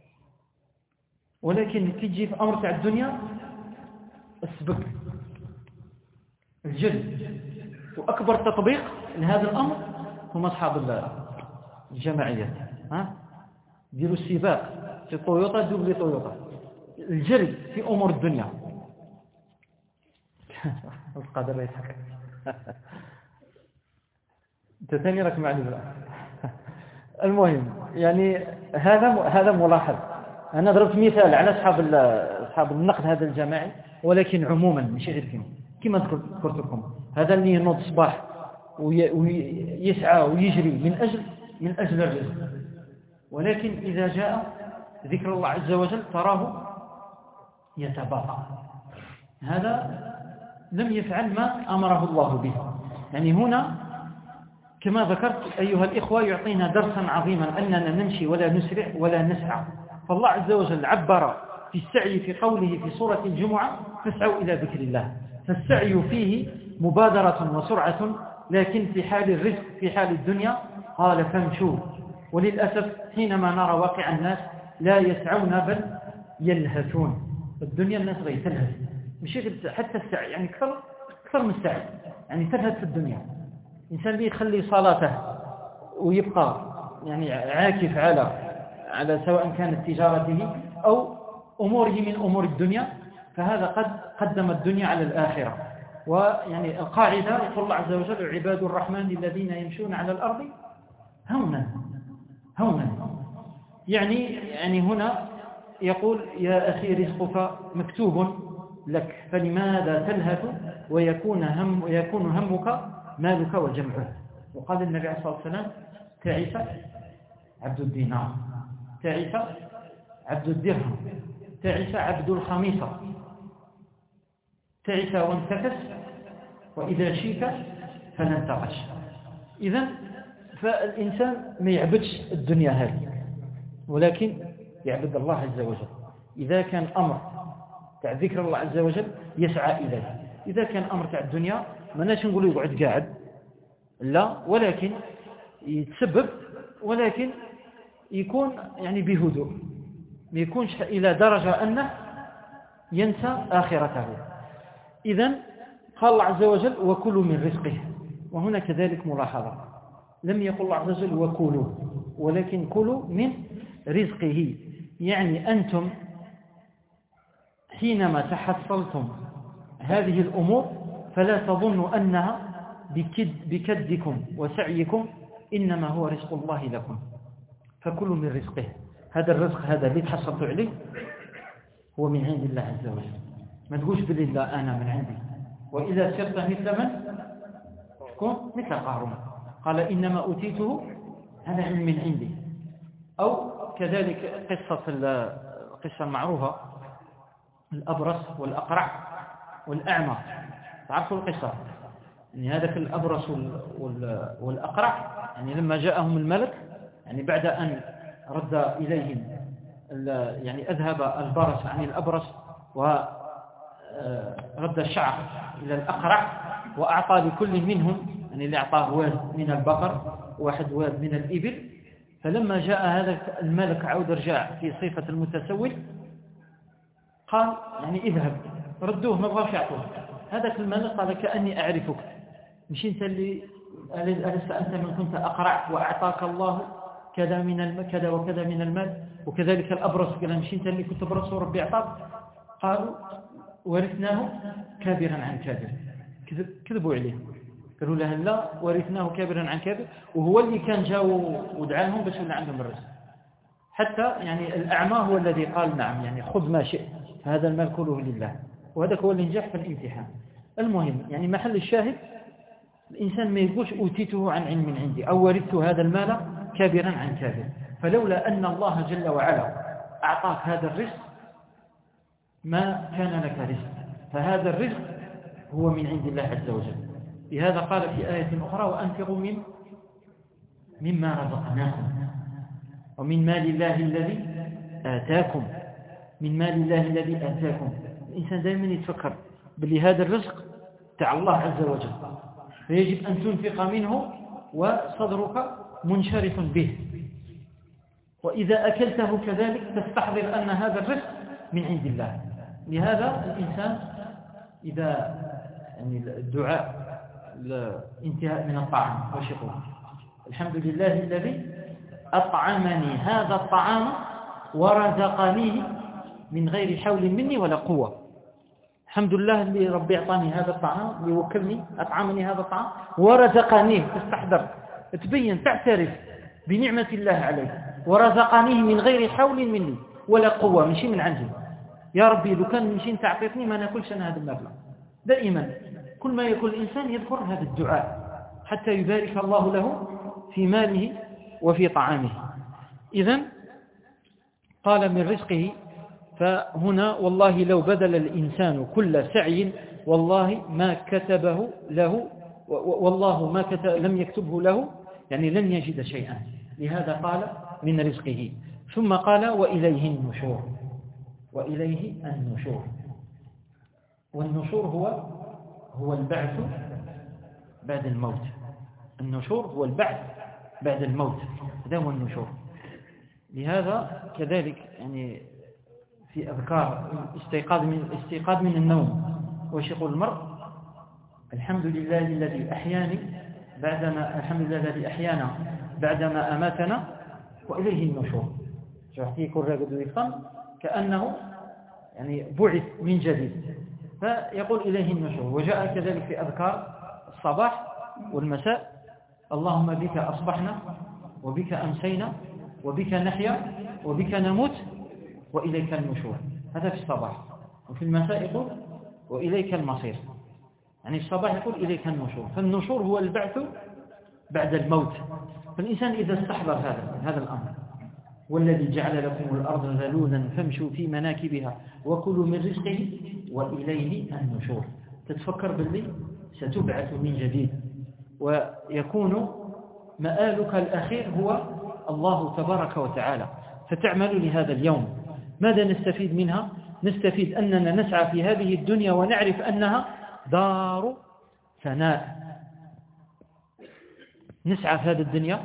ولكن كي تجي في أمر تاع الدنيا السبق الجد. وأكبر تطبيق لهذا الأمر هم أصحاب الجماعيات. ها ديروا السباق في طويوطا دوبلي طويوطا، الجري في أمور الدنيا. القادر يضحك انت ثاني راك معي بلا. المهم يعني هذا هذا ملاحظ. انا ضربت مثال على اصحاب اصحاب النقد هذا الجماعي، ولكن عموما ماشي غير كيما كما ذكرت لكم. هذا اللي ينوض الصباح ويسعى ويجري من اجل من اجل الرزق، ولكن اذا جاء ذكر الله عز وجل تراه يتباطأ. هذا لم يفعل ما أمره الله به. يعني هنا كما ذكرت أيها الإخوة يعطينا درسا عظيما أننا نمشي ولا نسرع ولا نسعى. فالله عز وجل عبر في السعي في قوله في سورة الجمعة فاسعوا إلى ذكر الله، فالسعي فيه مبادرة وسرعة، لكن في حال الرزق في حال الدنيا قال فامشوا. وللأسف حينما نرى واقع الناس لا يسعون بل يلهثون. الدنيا الناس غير تلهث، مش حتى السعي، يعني أكثر أكثر من السعي، يعني تلهث في الدنيا. إنسان اللي يخلي صلاته ويبقى يعني عاكف على على سواء كانت تجارته أو أموره من أمور الدنيا، فهذا قد قدم الدنيا على الآخرة. ويعني القاعدة يقول الله عز وجل عباد الرحمن الذين يمشون على الأرض هونا هونا. يعني يعني هنا يقول يا أخي رزقك مكتوب لك فلماذا تلهث ويكون هم ويكون همك مالك وجمعه. وقال النبي عليه الصلاة والسلام تعس عبد الدينار، تعس عبد الدرهم، تعس عبد الخميصة، تعس وانتكس وإذا شيك فلا انتقش. إذن فالإنسان ما يعبدش الدنيا هذه، ولكن يعبد الله عز وجل. إذا كان أمر تاع ذكر الله عز وجل يسعى إليه. إذا كان أمر تاع الدنيا ما ناش نقول يقعد قاعد، لا، ولكن يتسبب، ولكن يكون يعني بهدوء، ما يكونش إلى درجة أنه ينسى آخرته. إذن قال الله عز وجل وكلوا من رزقه. وهنا كذلك ملاحظة، لم يقل الله عز وجل وكلوا، ولكن كلوا من رزقه. يعني أنتم حينما تحصلتم هذه الأمور فلا تظنوا أنها بكد بكدكم وسعيكم، إنما هو رزق الله لكم، فكلوا من رزقه. هذا الرزق هذا اللي تحصلتوا عليه هو من عند الله عز وجل. ما تقولش بالله أنا من عندي. وإذا صرت مثل من تكون مثل قارون قال إنما أوتيته على علم من عندي. أو كذلك قصة القصة المعروفة الأبرص والأقرع والأعمى، تعرفوا القصة؟ يعني هذاك الأبرص والأقرع يعني لما جاءهم الملك، يعني بعد أن رد إليهم يعني أذهب البرص عن الأبرص ورد الشعر إلى الأقرع، وأعطى لكل منهم يعني اللي أعطاه واد من البقر واحد واد من الإبل. فلما جاء هذا الملك عود رجع في صفة المتسول قال يعني اذهب، ردوه ما بغاش يعطوه. هذاك الملك قال كأني أعرفك، مش أنت اللي ألست أنت من كنت أقرع وأعطاك الله كذا من الم... كذا وكذا من المال. وكذلك الأبرص قال مش أنت اللي كنت برص وربي أعطاك. قالوا ورثناه كابرا عن كابر، كذبوا عليه، قالوا له لا ورثناه كابرا عن كابر، وهو اللي كان جاء ودعاهم باش اللي عندهم الرزق. حتى يعني الأعمى هو الذي قال نعم يعني خذ ما شئت، هذا المال كله لله، وهذا هو اللي نجح في الامتحان. المهم يعني محل الشاهد الإنسان ما يقولش أوتيته عن علم من عندي أو ورثت هذا المال كابرا عن كابر. فلولا أن الله جل وعلا أعطاك هذا الرزق ما كان لك رزق، فهذا الرزق هو من عند الله عز وجل. لهذا قال في آية أخرى وأنفقوا من مما رزقناكم ومن مال الله الذي آتاكم، من مال الله الذي آتاكم. الإنسان دائما يتفكر بلي هذا الرزق تاع الله عز وجل، فيجب أن تنفق منه وصدرك منشرف به. وإذا أكلته كذلك تستحضر أن هذا الرزق من عند الله. لهذا الإنسان إذا يعني الدعاء الانتهاء من الطعام وش يقول؟ الحمد لله الذي أطعمني هذا الطعام ورزقنيه من غير حول مني ولا قوة. الحمد لله اللي ربي أعطاني هذا الطعام، اللي وكلني أطعمني هذا الطعام ورزقنيه. تستحضر تبين تعترف بنعمة الله عليك، ورزقنيه من غير حول مني ولا قوة، مشي من عندي. يا ربي لو كان مشي انت أعطيتني ما ناكلش أنا هذا المبلغ. دائما كل ما يكون الإنسان يذكر هذا الدعاء حتى يبارك الله له في ماله وفي طعامه. إذن قال من رزقه. فهنا والله لو بذل الإنسان كل سعي والله ما كتبه له والله ما كتب لم يكتبه له، يعني لن يجد شيئا. لهذا قال من رزقه، ثم قال وإليه النشور. وإليه النشور، والنشور هو هو البعث بعد الموت. النشور هو البعث بعد الموت، هذا هو النشور. لهذا كذلك يعني في أذكار الاستيقاظ من الاستيقاظ من النوم، وش يقول المرء؟ الحمد لله الذي أحياني بعدما الحمد لله الذي أحيانا بعدما أماتنا وإليه النشور. يكون راقد يفهم كأنه يعني بعث من جديد، فيقول إليه النشور. وجاء كذلك في أذكار الصباح والمساء: اللهم بك أصبحنا وبك أمسينا وبك نحيا وبك نموت وإليك النشور. هذا في الصباح. وفي المساء يقول وإليك المصير. يعني في الصباح يقول إليك النشور. فالنشور هو البعث بعد الموت. فالإنسان إذا استحضر هذا هذا الأمر: والذي جعل لكم الأرض ذلولا فامشوا في مناكبها وكلوا من رزقه وإليه النشور، تتفكر باللي ستبعث من جديد، ويكون مآلك الأخير هو الله تبارك وتعالى، فتعمل لهذا اليوم. ماذا نستفيد منها؟ نستفيد أننا نسعى في هذه الدنيا ونعرف أنها دار فناء. نسعى في هذه الدنيا،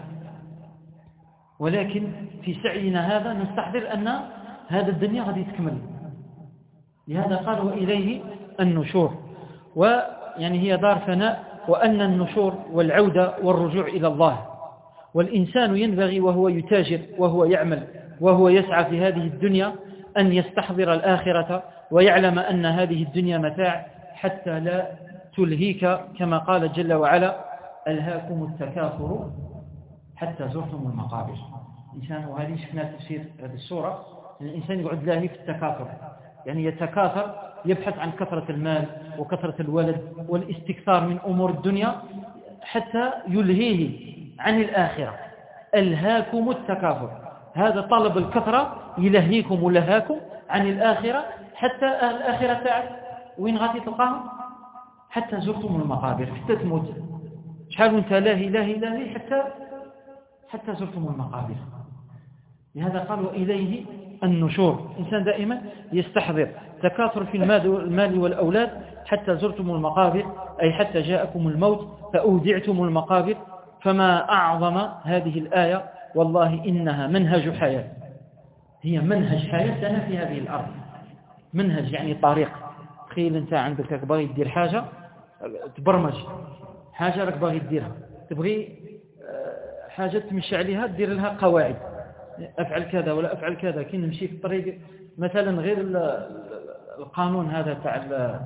ولكن في سعينا هذا نستحضر أن هذا الدنيا غادي تكمل. لهذا قال وإليه النشور، ويعني هي دار فناء، وأن النشور والعودة والرجوع إلى الله. والإنسان ينبغي وهو يتاجر وهو يعمل وهو يسعى في هذه الدنيا أن يستحضر الآخرة، ويعلم أن هذه الدنيا متاع، حتى لا تلهيك كما قال جل وعلا: ألهاكم التكاثر حتى زرتم المقابر. الإنسان، وهذه شفنا تفسير هذه السورة، الإنسان يقعد لاهي في التكاثر، يعني يتكاثر، يبحث عن كثرة المال وكثرة الولد والاستكثار من أمور الدنيا حتى يلهيه عن الآخرة. ألهاكم التكاثر، هذا طلب الكثرة يلهيكم ولهاكم عن الآخرة، حتى الآخرة تاعك وين غادي تلقاهم؟ حتى زرتم المقابر، حتى تموت. شحال وانت لاهي لاهي لاهي حتى حتى زرتم المقابر. لهذا قال وإليه النشور. الإنسان دائما يستحضر تكاثر في المال والأولاد حتى زرتم المقابر، أي حتى جاءكم الموت فأودعتم المقابر. فما أعظم هذه الآية، والله إنها منهج حياة، هي منهج حياتنا في هذه الأرض. منهج يعني طريق. تخيل أنت عندك باغي تدير حاجة، تبرمج حاجة راك باغي تديرها، تبغي حاجة تمشي عليها، تدير لها قواعد: أفعل كذا ولا أفعل كذا. كي نمشي في الطريق مثلا، غير القانون هذا تاع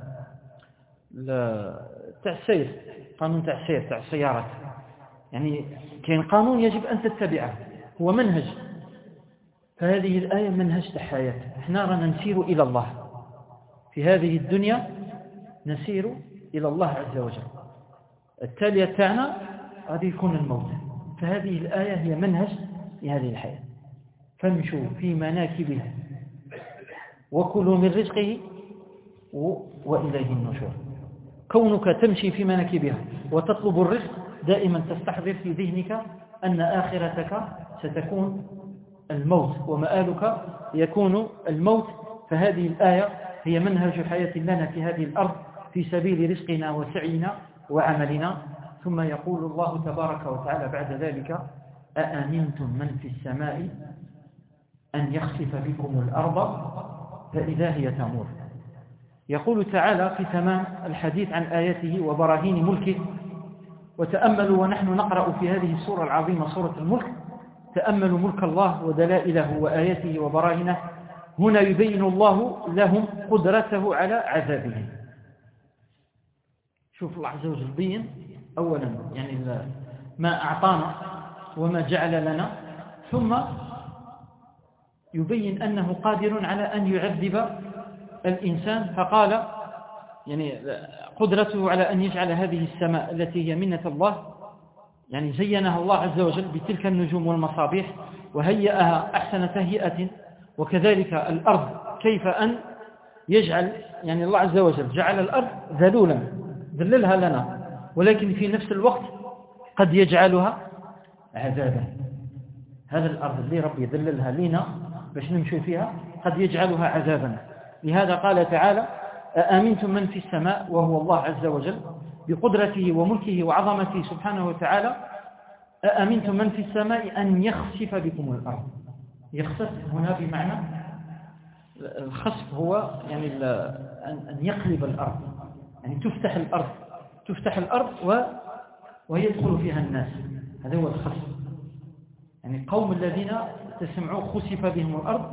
تاع السير، قانون تاع السير تاع السيارات، يعني كاين قانون يجب أن تتبعه، هو منهج. فهذه الآية منهج الحياة. احنا رانا نسير إلى الله في هذه الدنيا، نسير إلى الله عز وجل. التالية تاعنا غادي يكون الموت. فهذه الآية هي منهج لهذه الحياة. فامشوا في مناكبها وكلوا من رزقه وإليه النشور. كونك تمشي في مناكبها وتطلب الرزق، دائما تستحضر في ذهنك أن آخرتك ستكون الموت، ومآلك يكون الموت. فهذه الآية هي منهج حياة لنا في هذه الأرض في سبيل رزقنا وسعينا وعملنا. ثم يقول الله تبارك وتعالى بعد ذلك: أأمنتم من في السماء أن يخسف بكم الأرض فإذا هي تمور. يقول تعالى في تمام الحديث عن آياته وبراهين ملكه: وتأملوا ونحن نقرأ في هذه السورة العظيمة سورة الملك، تأملوا ملك الله ودلائله وآياته وبراهينه. هنا يبين الله لهم قدرته على عذابهم. شوف الله عز وجل بين أولا يعني ما أعطانا وما جعل لنا، ثم يبين أنه قادر على أن يعذب الإنسان. فقال يعني قدرته على أن يجعل هذه السماء التي هي منة الله، يعني زينها الله عز وجل بتلك النجوم والمصابيح وهيئها أحسن تهيئة، وكذلك الأرض كيف أن يجعل يعني الله عز وجل جعل الأرض ذلولا ذللها لنا، ولكن في نفس الوقت قد يجعلها عذابا. هذا الأرض اللي ربي يذللها لنا باش نمشي فيها قد يجعلها عذابا. لهذا قال تعالى: أأمنتم من في السماء، وهو الله عز وجل بقدرته وملكه وعظمته سبحانه وتعالى. أأمنتم من في السماء أن يخسف بكم الأرض. يخسف هنا بمعنى الخسف هو يعني أن يقلب الأرض، يعني تفتح الأرض تفتح الأرض و ويدخل فيها الناس. هذا هو الخسف. يعني قوم الذين تسمعوا خسف بهم الأرض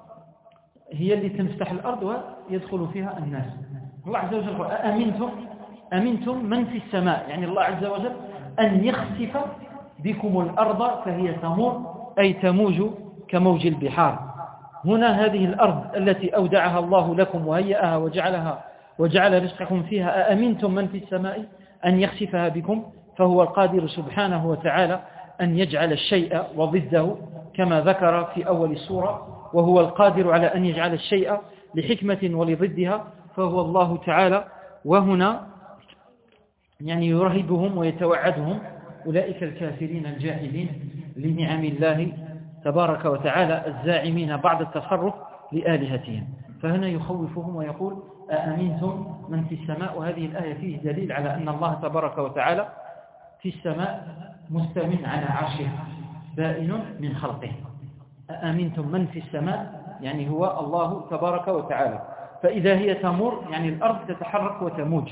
هي اللي تنفتح الأرض ويدخل فيها الناس. الله عز وجل قال: أأمنتم أمنتم من في السماء، يعني الله عز وجل أن يخسف بكم الأرض فهي تمور، أي تموج كموج البحار. هنا هذه الأرض التي أودعها الله لكم وهيئها وجعلها وجعل رزقكم فيها، أأمنتم من في السماء أن يخسفها بكم، فهو القادر سبحانه وتعالى أن يجعل الشيء وضده كما ذكر في أول السورة، وهو القادر على أن يجعل الشيء لحكمة ولضدها، فهو الله تعالى. وهنا يعني يرهبهم ويتوعدهم أولئك الكافرين الجاحدين لنعم الله تبارك وتعالى الزاعمين بعد التصرف لآلهتهم. فهنا يخوفهم ويقول: أأمنتم من في السماء. وهذه الآية فيه دليل على أن الله تبارك وتعالى في السماء مستو على عرشه بائن من خلقه. أأمنتم من في السماء يعني هو الله تبارك وتعالى. فإذا هي تمر يعني الأرض تتحرك وتموج.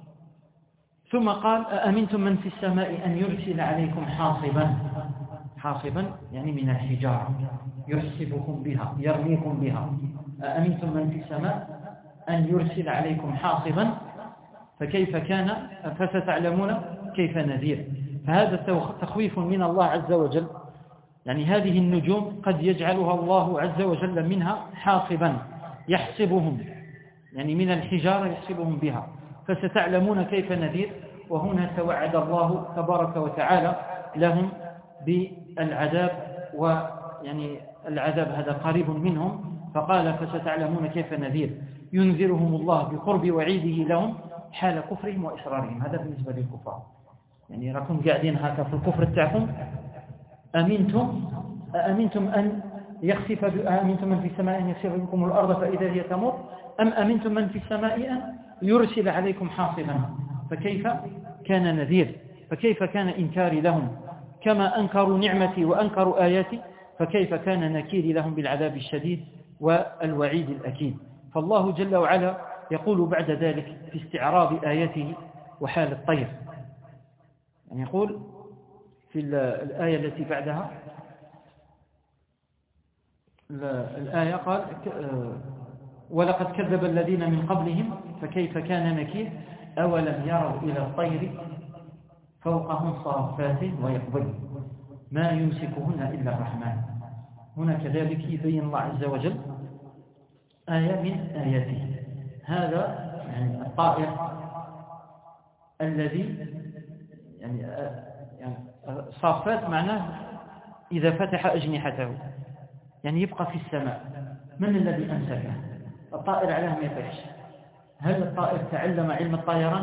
ثم قال: أأمنتم من في السماء أن يرسل عليكم حاصبا. حاصبا يعني من الحجارة، يحسبكم بها يرميكم بها. أأمنتم من في السماء أن يرسل عليكم حاصبا فكيف كان فستعلمون كيف نذير. فهذا تخويف من الله عز وجل. يعني هذه النجوم قد يجعلها الله عز وجل منها حاصبا يحسبهم، يعني من الحجارة يحسبهم بها، فستعلمون كيف نذير. وهنا توعد الله تبارك وتعالى لهم بالعذاب، ويعني العذاب هذا قريب منهم، فقال: فستعلمون كيف نذير. ينذرهم الله بقرب وعيده لهم حال كفرهم وإصرارهم. هذا بالنسبة للكفار، يعني راكم قاعدين هكا في الكفر تاعكم. أمنتم أأمنتم أن يخسف أأمنتم من في السماء أن يخسف بكم الأرض فإذا هي تمر، أم أمنتم من في السماء أن يرسل عليكم حاصبا. فكيف كان نذير، فكيف كان إنكاري لهم. كما أنكروا نعمتي وأنكروا آياتي، فكيف كان نكيري لهم بالعذاب الشديد والوعيد الأكيد. فالله جل وعلا يقول بعد ذلك في استعراض آياته وحال الطير، يعني يقول في الآية التي بعدها الآية قال: ولقد كذب الذين من قبلهم فكيف كان نكير أولم يروا إلى الطير فوقهم صافات ويقبضن ما يمسكهن إلا الرحمن. هنا كذلك يبين الله عز وجل آية من آياته. هذا يعني الطائر الذي يعني يعني صافات معناه إذا فتح أجنحته يعني يبقى في السماء. من الذي أمسكه؟ الطائر علاه ما يطيرش. هذا الطائر تعلم علم الطيران.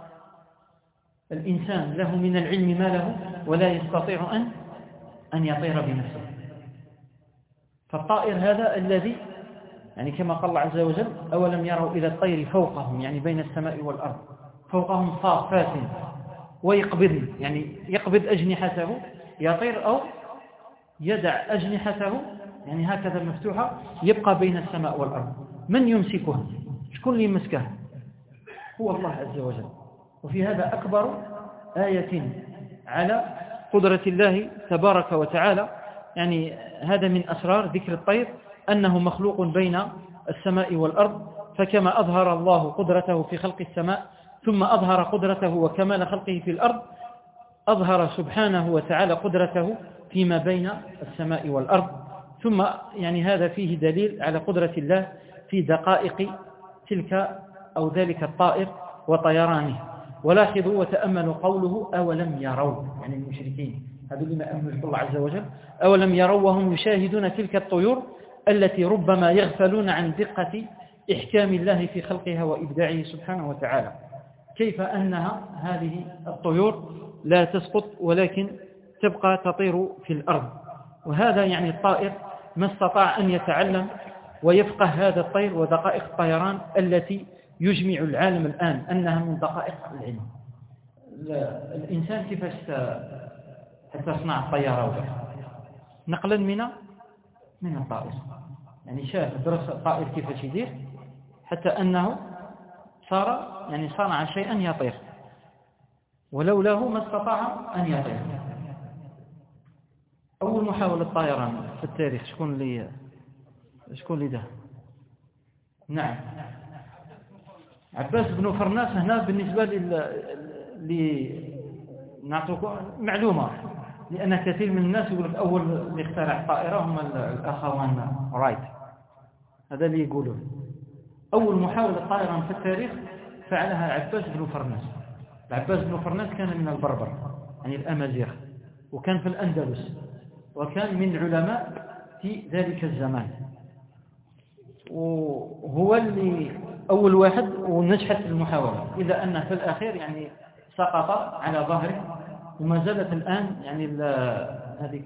الإنسان له من العلم ما له ولا يستطيع أن أن يطير بنفسه. فالطائر هذا الذي يعني كما قال الله عز وجل: أولم يروا إلى الطير فوقهم، يعني بين السماء والأرض، فوقهم صافات ويقبض، يعني يقبض أجنحته يطير، أو يدع أجنحته يعني هكذا مفتوحة يبقى بين السماء والأرض. من يمسكه؟ شكون اللي يمسكه؟ هو الله عز وجل. وفي هذا أكبر آية على قدرة الله تبارك وتعالى. يعني هذا من أسرار ذكر الطير أنه مخلوق بين السماء والأرض. فكما أظهر الله قدرته في خلق السماء ثم أظهر قدرته وكمال خلقه في الأرض، أظهر سبحانه وتعالى قدرته فيما بين السماء والأرض. ثم يعني هذا فيه دليل على قدرة الله في دقائق تلك أو ذلك الطائر وطيرانه. ولاحظوا وتأملوا قوله: أولم يروا، يعني المشركين هذا لما أمل الله عز وجل: أولم يروا وهم يشاهدون تلك الطيور التي ربما يغفلون عن دقة إحكام الله في خلقها وإبداعه سبحانه وتعالى، كيف أنها هذه الطيور لا تسقط ولكن تبقى تطير في الأرض. وهذا يعني الطائر ما استطاع أن يتعلم ويفقه هذا الطير ودقائق الطيران التي يجمع العالم الآن أنها من دقائق العلم. الإنسان كيفاش تصنع الطيارة نقلا من من الطائر، يعني شاف درس الطائر كيفاش يدير حتى أنه صار يعني صنع شيئا يطير، ولولاه ما استطاع أن يطير. أول محاولة طيران في التاريخ شكون اللي شكون اللي ده؟ نعم عباس بن فرناس. هنا بالنسبة لي نعطيكم معلومة، لأن كثير من الناس يقول لك أول اللي اخترع الطائرة هم الأخوان رايت، هذا اللي يقولوا أول محاولة طائرة في التاريخ فعلها عباس بن فرناس. عباس بن فرناس كان من البربر يعني الأمازيغ، وكان في الأندلس، وكان من علماء في ذلك الزمان، وهو اللي أول واحد ونجحت المحاولة، إلا أنه في الأخير يعني سقط على ظهره، وما زالت الآن يعني هذيك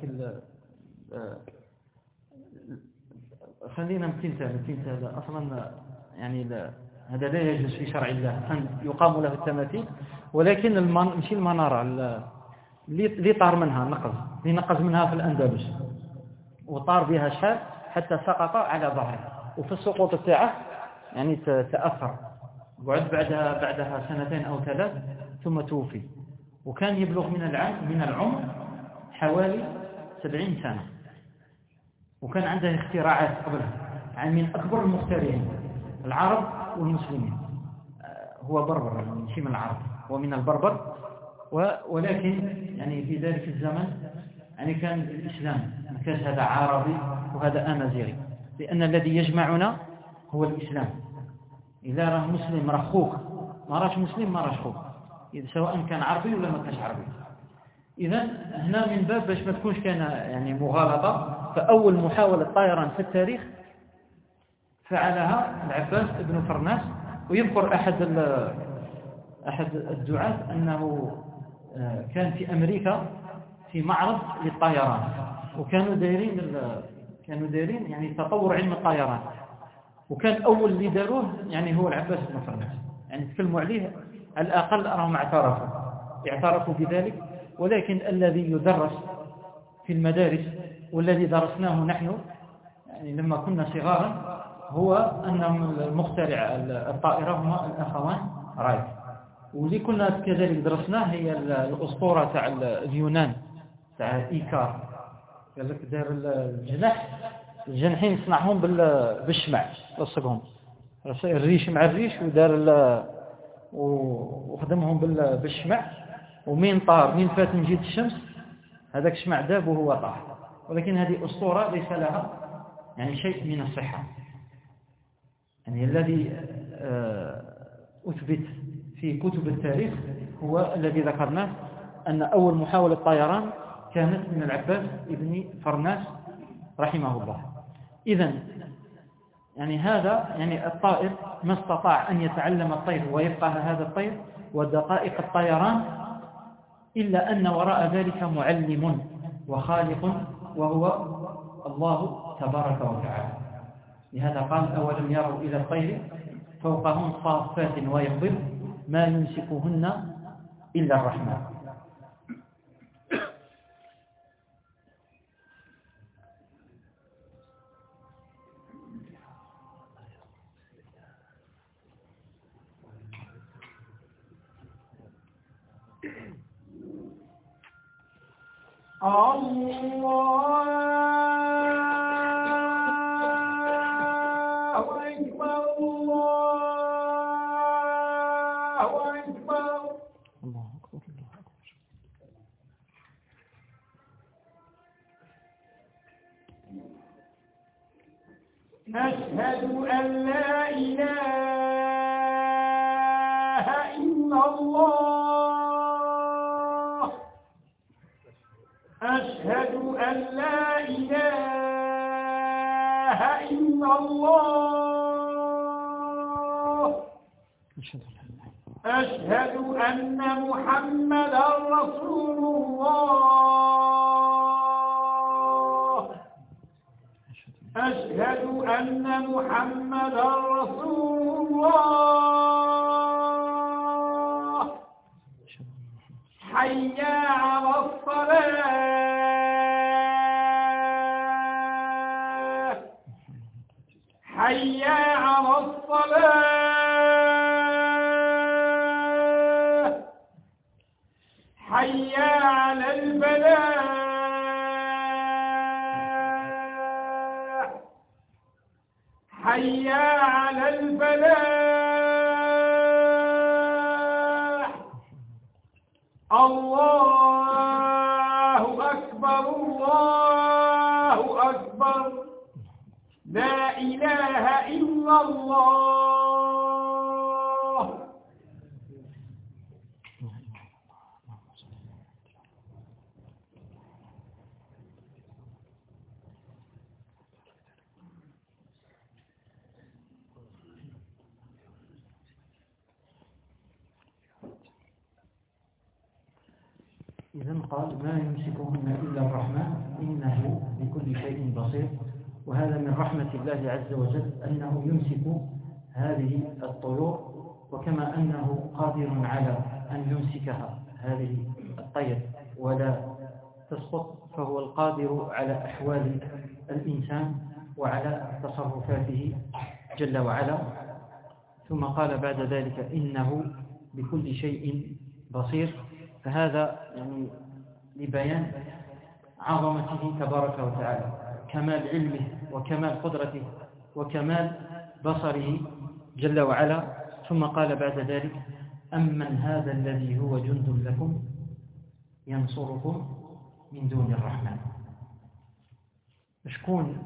خلينا التمثال التمثال أصلا يعني لا هذا لا يجوز في شرع الله أن يقام له التماثيل، ولكن المن... ماشي المنارة اللي طار منها نقز اللي نقز منها في الأندلس وطار بها شاب حتى سقط على ظهره، وفي السقوط تاعه يعني تأثر، وعد بعدها بعدها سنتين أو ثلاث ثم توفي، وكان يبلغ من العام من العمر حوالي سبعين سنة، وكان عنده اختراعات قبلها يعني من أكبر المخترعين العرب والمسلمين. هو بربر يعني ماشي من العرب، هو من البربر، ولكن يعني في ذلك الزمن يعني كان الإسلام ما كانش هذا عربي وهذا أمازيغي، لأن الذي يجمعنا هو الإسلام. إذا راه مسلم راه خوك، ما راش مسلم ما راش خوك، إذا سواء كان عربي ولا ما كانش عربي. إذا هنا من باب باش ما تكونش كان يعني مغالطة، فأول محاولة طيران في التاريخ فعلها العباس بن فرناس. ويذكر أحد أحد الدعاة أنه كان في أمريكا في معرض للطيران، وكانوا دايرين كانوا دايرين يعني تطور علم الطيران، وكان أول اللي داروه يعني هو العباس بن فرناس، يعني تكلموا عليه على الأقل راهم اعترفوا اعترفوا بذلك. ولكن الذي يدرس في المدارس والذي درسناه نحن يعني لما كنا صغارا هو أن المخترع الطائرة هما الأخوان رايت، واللي كنا كذلك درسناه هي الأسطورة تاع اليونان تاع إيكار، قال لك دار الجناح الجناحين يصنعهم بالشمع لصقهم الريش مع الريش، ودار وخدمهم بالشمع، ومين طار مين فات من جهة الشمس هذاك الشمع داب وهو طار. ولكن هذه أسطورة ليس لها يعني شيء من الصحة. يعني الذي أثبت في كتب التاريخ هو الذي ذكرناه، أن أول محاولة طيران كانت من العباس ابن فرناس رحمه الله. إذن يعني هذا يعني الطائر ما استطاع أن يتعلم الطير ويفقه هذا الطير ودقائق الطيران إلا أن وراء ذلك معلم وخالق وهو الله تبارك وتعالى. لهذا قال أولم يروا إلى الطير فوقهم صافات ويقبض ما يمسكهن إلا الرحمن. أشهد أن لا إله إلا الله أشهد أن لا إله إلا الله أشهد أن محمدا رسول الله أشهد أن محمدا رسول الله حي على الصلاة حي على الصلاة حي على الفلاح حي على الفلاح الله أكبر الله أكبر لا إله إلا الله. إذن قال ما يمسكهن إلا الرحمن إنه بكل شيء بصير. وهذا من رحمة الله عز وجل أنه يمسك هذه الطيور، وكما أنه قادر على أن يمسكها هذه الطير ولا تسقط، فهو القادر على أحوال الإنسان وعلى تصرفاته جل وعلا. ثم قال بعد ذلك إنه بكل شيء بصير، فهذا يعني لبيان عظمته تبارك وتعالى، كمال علمه وكمال قدرته وكمال بصره جل وعلا. ثم قال بعد ذلك أمن هذا الذي هو جند لكم ينصركم من دون الرحمن. شكون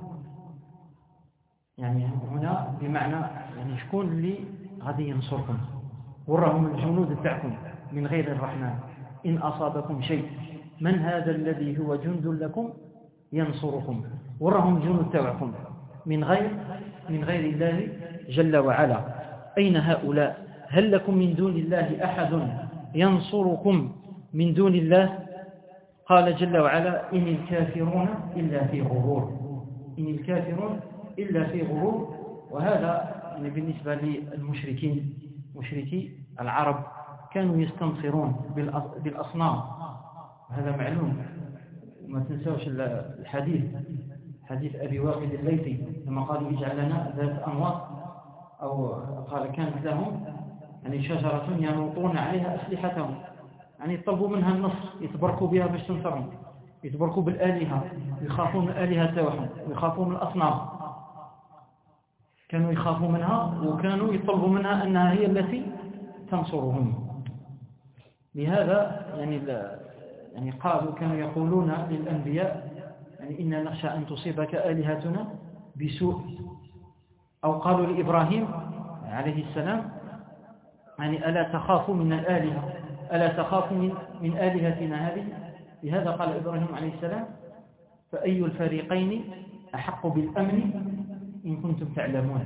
يعني هنا بمعنى يعني شكون اللي غادي ينصركم، وراهم الجنود تاعكم من غير الرحمن إن أصابكم شيء. من هذا الذي هو جند لكم ينصركم، وراهم الجنود تاعكم من غير من غير الله جل وعلا. أين هؤلاء؟ هل لكم من دون الله أحد ينصركم من دون الله؟ قال جل وعلا إن الكافرون إلا في غرور، إن الكافرون إلا في غرور. وهذا يعني بالنسبة للمشركين مشركي العرب كانوا يستنصرون بالأصنام، هذا معلوم. ما تنسوش الحديث حديث أبي واقد الليثي لما قالوا اجعل لنا ذات أنواط، أو قال كانت لهم يعني شجرة ينوطون عليها أسلحتهم، يعني يطلبوا منها النصر يتبركوا بها باش تنصرهم، يتبركوا بالآلهة، يخافون من الآلهة تاعهم ويخافون من الأصنام، كانوا يخافوا منها وكانوا يطلبوا منها أنها هي التي تنصرهم. لهذا يعني يعني قالوا كانوا يقولون للأنبياء يعني إنا نخشى أن تصيبك آلهتنا بسوء، أو قالوا لإبراهيم عليه السلام يعني ألا تخافوا من الآلهة، ألا تخافوا من, من آلهتنا هذه. لهذا قال إبراهيم عليه السلام فأي الفريقين أحق بالأمن إن كنتم تعلمون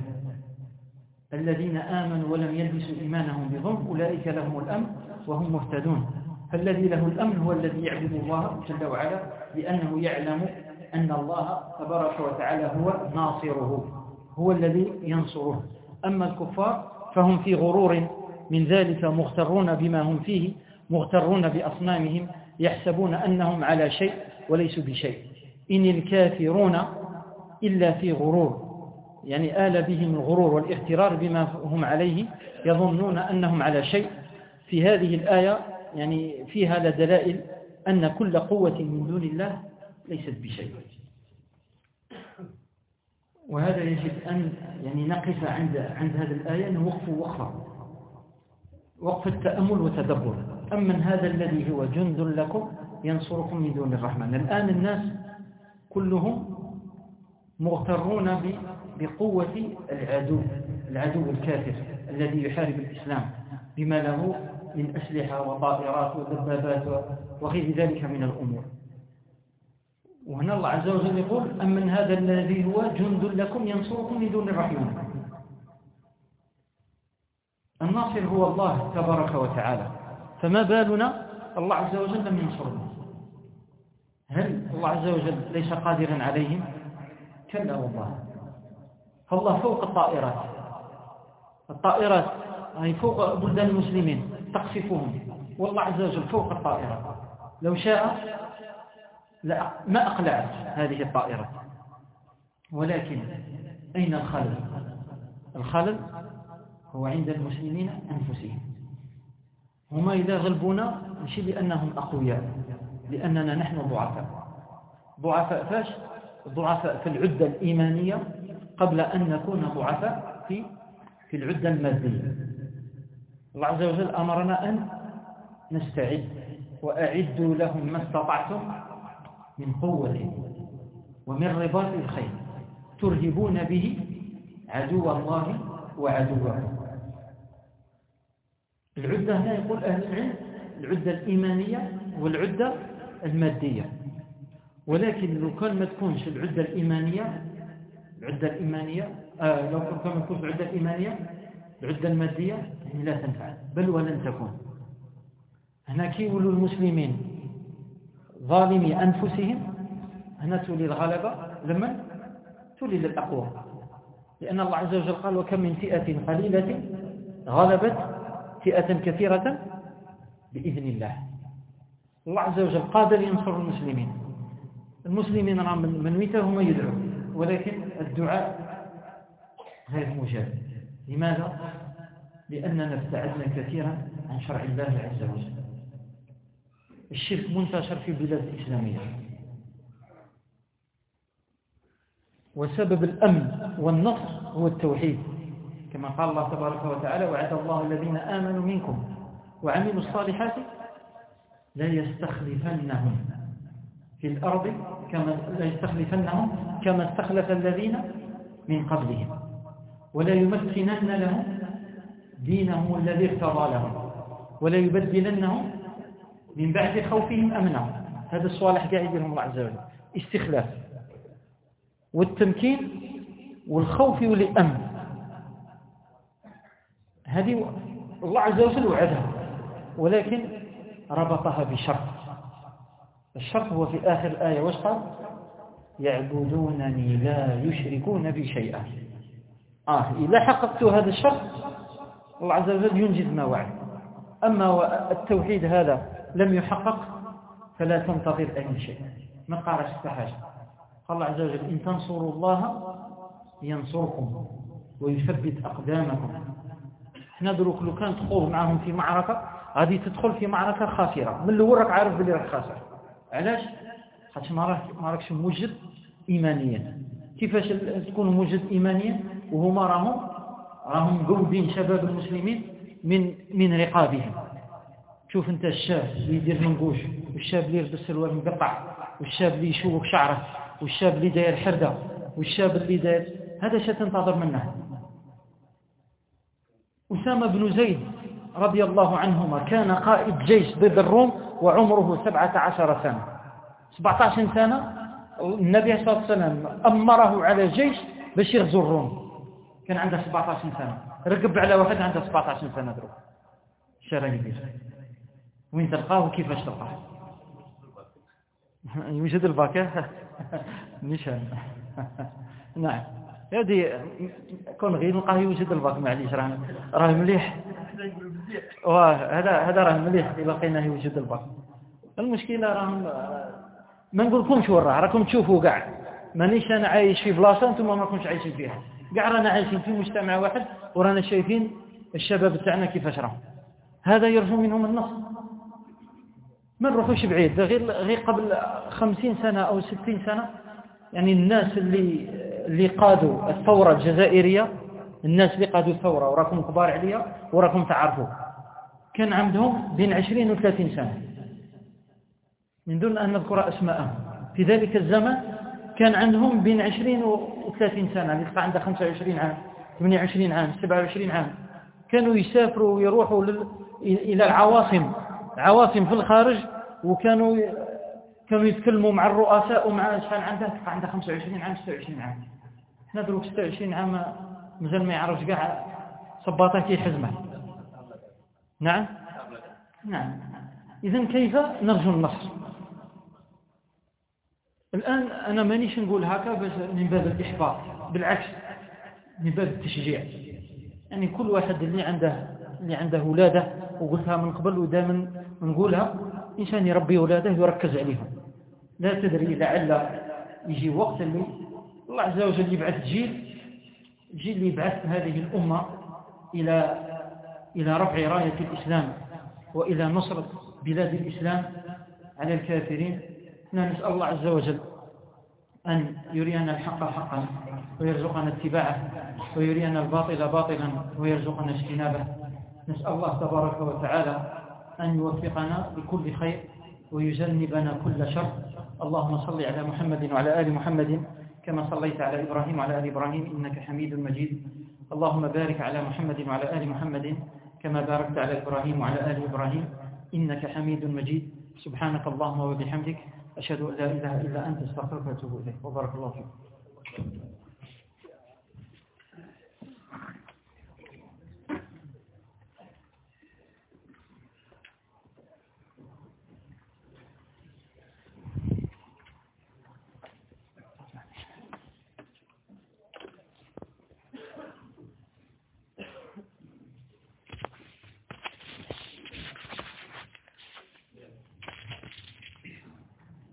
الذين آمنوا ولم يلبسوا إيمانهم بظلم أولئك لهم الأمن وهم مهتدون. فالذي له الأمن هو الذي يعبد الله جل وعلا، لأنه يعلم أن الله تبارك وتعالى هو ناصره، هو الذي ينصره. أما الكفار فهم في غرور من ذلك، مغترون بما هم فيه، مغترون بأصنامهم، يحسبون أنهم على شيء وليسوا بشيء. إن الكافرون إلا في غرور، يعني آل بهم الغرور والاغترار بما هم عليه، يظنون أنهم على شيء. في هذه الآية يعني فيها لدلائل أن كل قوة من دون الله ليست بشيء. وهذا يجب أن يعني نقف عند عند هذه الآية، نوقف وقفة وقف التأمل وتدبر. أمن هذا الذي هو جند لكم ينصركم من دون الرحمن. الآن الناس كلهم مغترون بقوة العدو العدو الكافر الذي يحارب الإسلام بما له من أسلحة وطائرات ودبابات وغير ذلك من الأمور. وهنا الله عز وجل يقول أمن هذا الذي هو جند لكم ينصركم من دون الرحمن. الناصر هو الله تبارك وتعالى، فما بالنا الله عز وجل لم ينصرنا؟ هل الله عز وجل ليس قادرا عليهم؟ كلا والله. فالله فوق الطائرات، الطائرات يعني فوق بلدان المسلمين تقصفهم، والله عز وجل فوق الطائرات، لو شاء لا ما أقلعت هذه الطائرات. ولكن أين الخلل؟ الخلل هو عند المسلمين أنفسهم. هما إذا غلبونا مش لأنهم أقوياء، لأننا نحن ضعفاء. ضعفاء فاش؟ ضعفاء في العدة الإيمانية قبل أن نكون ضعفاء في في العدة المادية. الله عز وجل أمرنا أن نستعد، وأعدوا لهم ما استطعتم من قوة ومن رباط الخيل ترهبون به عدو الله وعدوكم. العدة هنا يقول أهل العلم العدة الإيمانية والعدة المادية، ولكن لو كان ما تكونش العدة الإيمانية العدة الإيمانية آه لو كان ما تكونش العدة الإيمانية العدة المادية يعني لا تنفع، بل ولن تكون. هنا كي يقولوا المسلمين ظالمي أنفسهم، هنا تولي الغلبة لمن؟ تولي للأقوى، لأن الله عز وجل قال وكم من فئة قليلة غلبت فئة كثيرة بإذن الله. الله عز وجل قادر ينصر المسلمين. المسلمين من ميتهم يدعو، ولكن الدعاء غير مجاب. لماذا؟ لأننا ابتعدنا كثيرا عن شرع الله عز وجل. الشرك منتشر في بلاد الإسلامية، وسبب الأمن والنصر هو التوحيد، كما قال الله تبارك وتعالى وعد الله الذين آمنوا منكم وعملوا الصالحات لا يستخلفنهم في الأرض كما لا يستخلفنهم كما استخلف الذين من قبلهم ولا يمكنن لهم دينهم الذي ارتضى لهم ولا يبدلنهم من بعد خوفهم أمنا. هذا الصالح قاعد لهم الله عز وجل، استخلاف والتمكين والخوف والأمن. هذه الله عز وجل وعدها، ولكن ربطها بشرط. الشرط هو في آخر الآية واش قال؟ يعبدونني لا يشركون بي شيئا. آه إذا حققت هذا الشرط الله عز وجل ينجز ما وعد. أما التوحيد هذا لم يحقق فلا تنتظر أي شيء، ما قارش حاجة. قال الله عز وجل إن تنصروا الله ينصركم ويثبت أقدامكم. احنا دروك لو كان تدخل معهم في معركة غادي تدخل في معركة خاسرة، من الأول راك عارف بلي راك خاسر. علاش؟ خاطش ما راك ما راكش موجد إيمانيا. كيفاش تكون موجد إيمانيا وهما راهم راهم مقودين شباب المسلمين من من رقابهم؟ شوف انت الشاب اللي يدير منقوش، والشاب اللي يلبس سروال مقطع، والشاب اللي يشوك شعره، والشاب اللي داير حردة، والشاب اللي داير هذا شيء تنتظر منه. أسامة بن زيد رضي الله عنهما كان قائد جيش ضد الروم وعمره سبعة عشر سنة. سبعة عشر سنة النبي صلى الله عليه وسلم أمره على جيش باش يغزو الروم، كان عنده سبعة عشر سنة. رقب على واحد عنده سبعة عشر سنة دروك، شرع يدير وين تلقاه وكيفاش تلقاه؟ يوجد الباكة نشان نعم هذه كون غير نلقاه يوجد الباك، معليش راه راه مليح، وهذا هذا راه مليح إذا لقيناه يوجد الباك. المشكلة راهم ما نقولكمش وين راه راكم تشوفوا كاع، مانيش انا عايش في بلاصه انتم ما راكمش عايشين فيها، كاع رانا عايشين في مجتمع واحد ورانا شايفين الشباب تاعنا كيفاش راهم. هذا يرجو منهم النصر. ما نروحوش بعيد، غير غير قبل خمسين سنة أو ستين سنة يعني الناس اللي اللي قادوا الثورة الجزائرية، الناس اللي قادوا الثورة وراكم كبار عليها وراكم تعرفوا، كان عندهم بين عشرين وثلاثين سنة من دون أن نذكر أسماءهم. في ذلك الزمن كان عندهم بين عشرين وثلاثين سنة، اللي تلقى عنده خمسة وعشرين عام، ثمانية وعشرين عام، سبعة وعشرين عام. كانوا يسافروا ويروحوا لل... إلى العواصم عواصم في الخارج، وكانوا كانوا يتكلموا مع الرؤساء ومع شحال عنده تلقى عنده خمسة وعشرين عام ستة وعشرين عام. احنا دروك ستة وعشرين عام مازال ما يعرفش كاع صباطه كي حزمه. نعم نعم. إذن كيف نرجو النصر؟ الآن أنا مانيش نقول هكا بس من باب الإحباط، بالعكس من باب التشجيع. يعني كل واحد اللي عنده اللي عنده ولاده، وقلتها من قبل ودائما نقولها، إنسان يربي ولاده يركز عليهم. لا تدري لعل يجي وقت اللي الله عز وجل يبعث جيل جيل اللي يبعث هذه الأمة إلى إلى رفع راية الإسلام وإلى نصرة بلاد الإسلام على الكافرين. نسأل الله عز وجل أن يرينا الحق حقا ويرزقنا اتباعه، ويرينا الباطل باطلا ويرزقنا اجتنابه. نسأل الله تبارك وتعالى أن يوفقنا لكل خير ويجنبنا كل شر. اللهم صل على محمد وعلى آل محمد كما صليت على إبراهيم وعلى آل إبراهيم إنك حميد مجيد. اللهم بارك على محمد وعلى آل محمد كما باركت على إبراهيم وعلى آل إبراهيم إنك حميد مجيد. سبحانك اللهم وبحمدك، أشهد أن لا إله إلا أنت، استغفرك وأتوب إليك، وبارك الله فيك.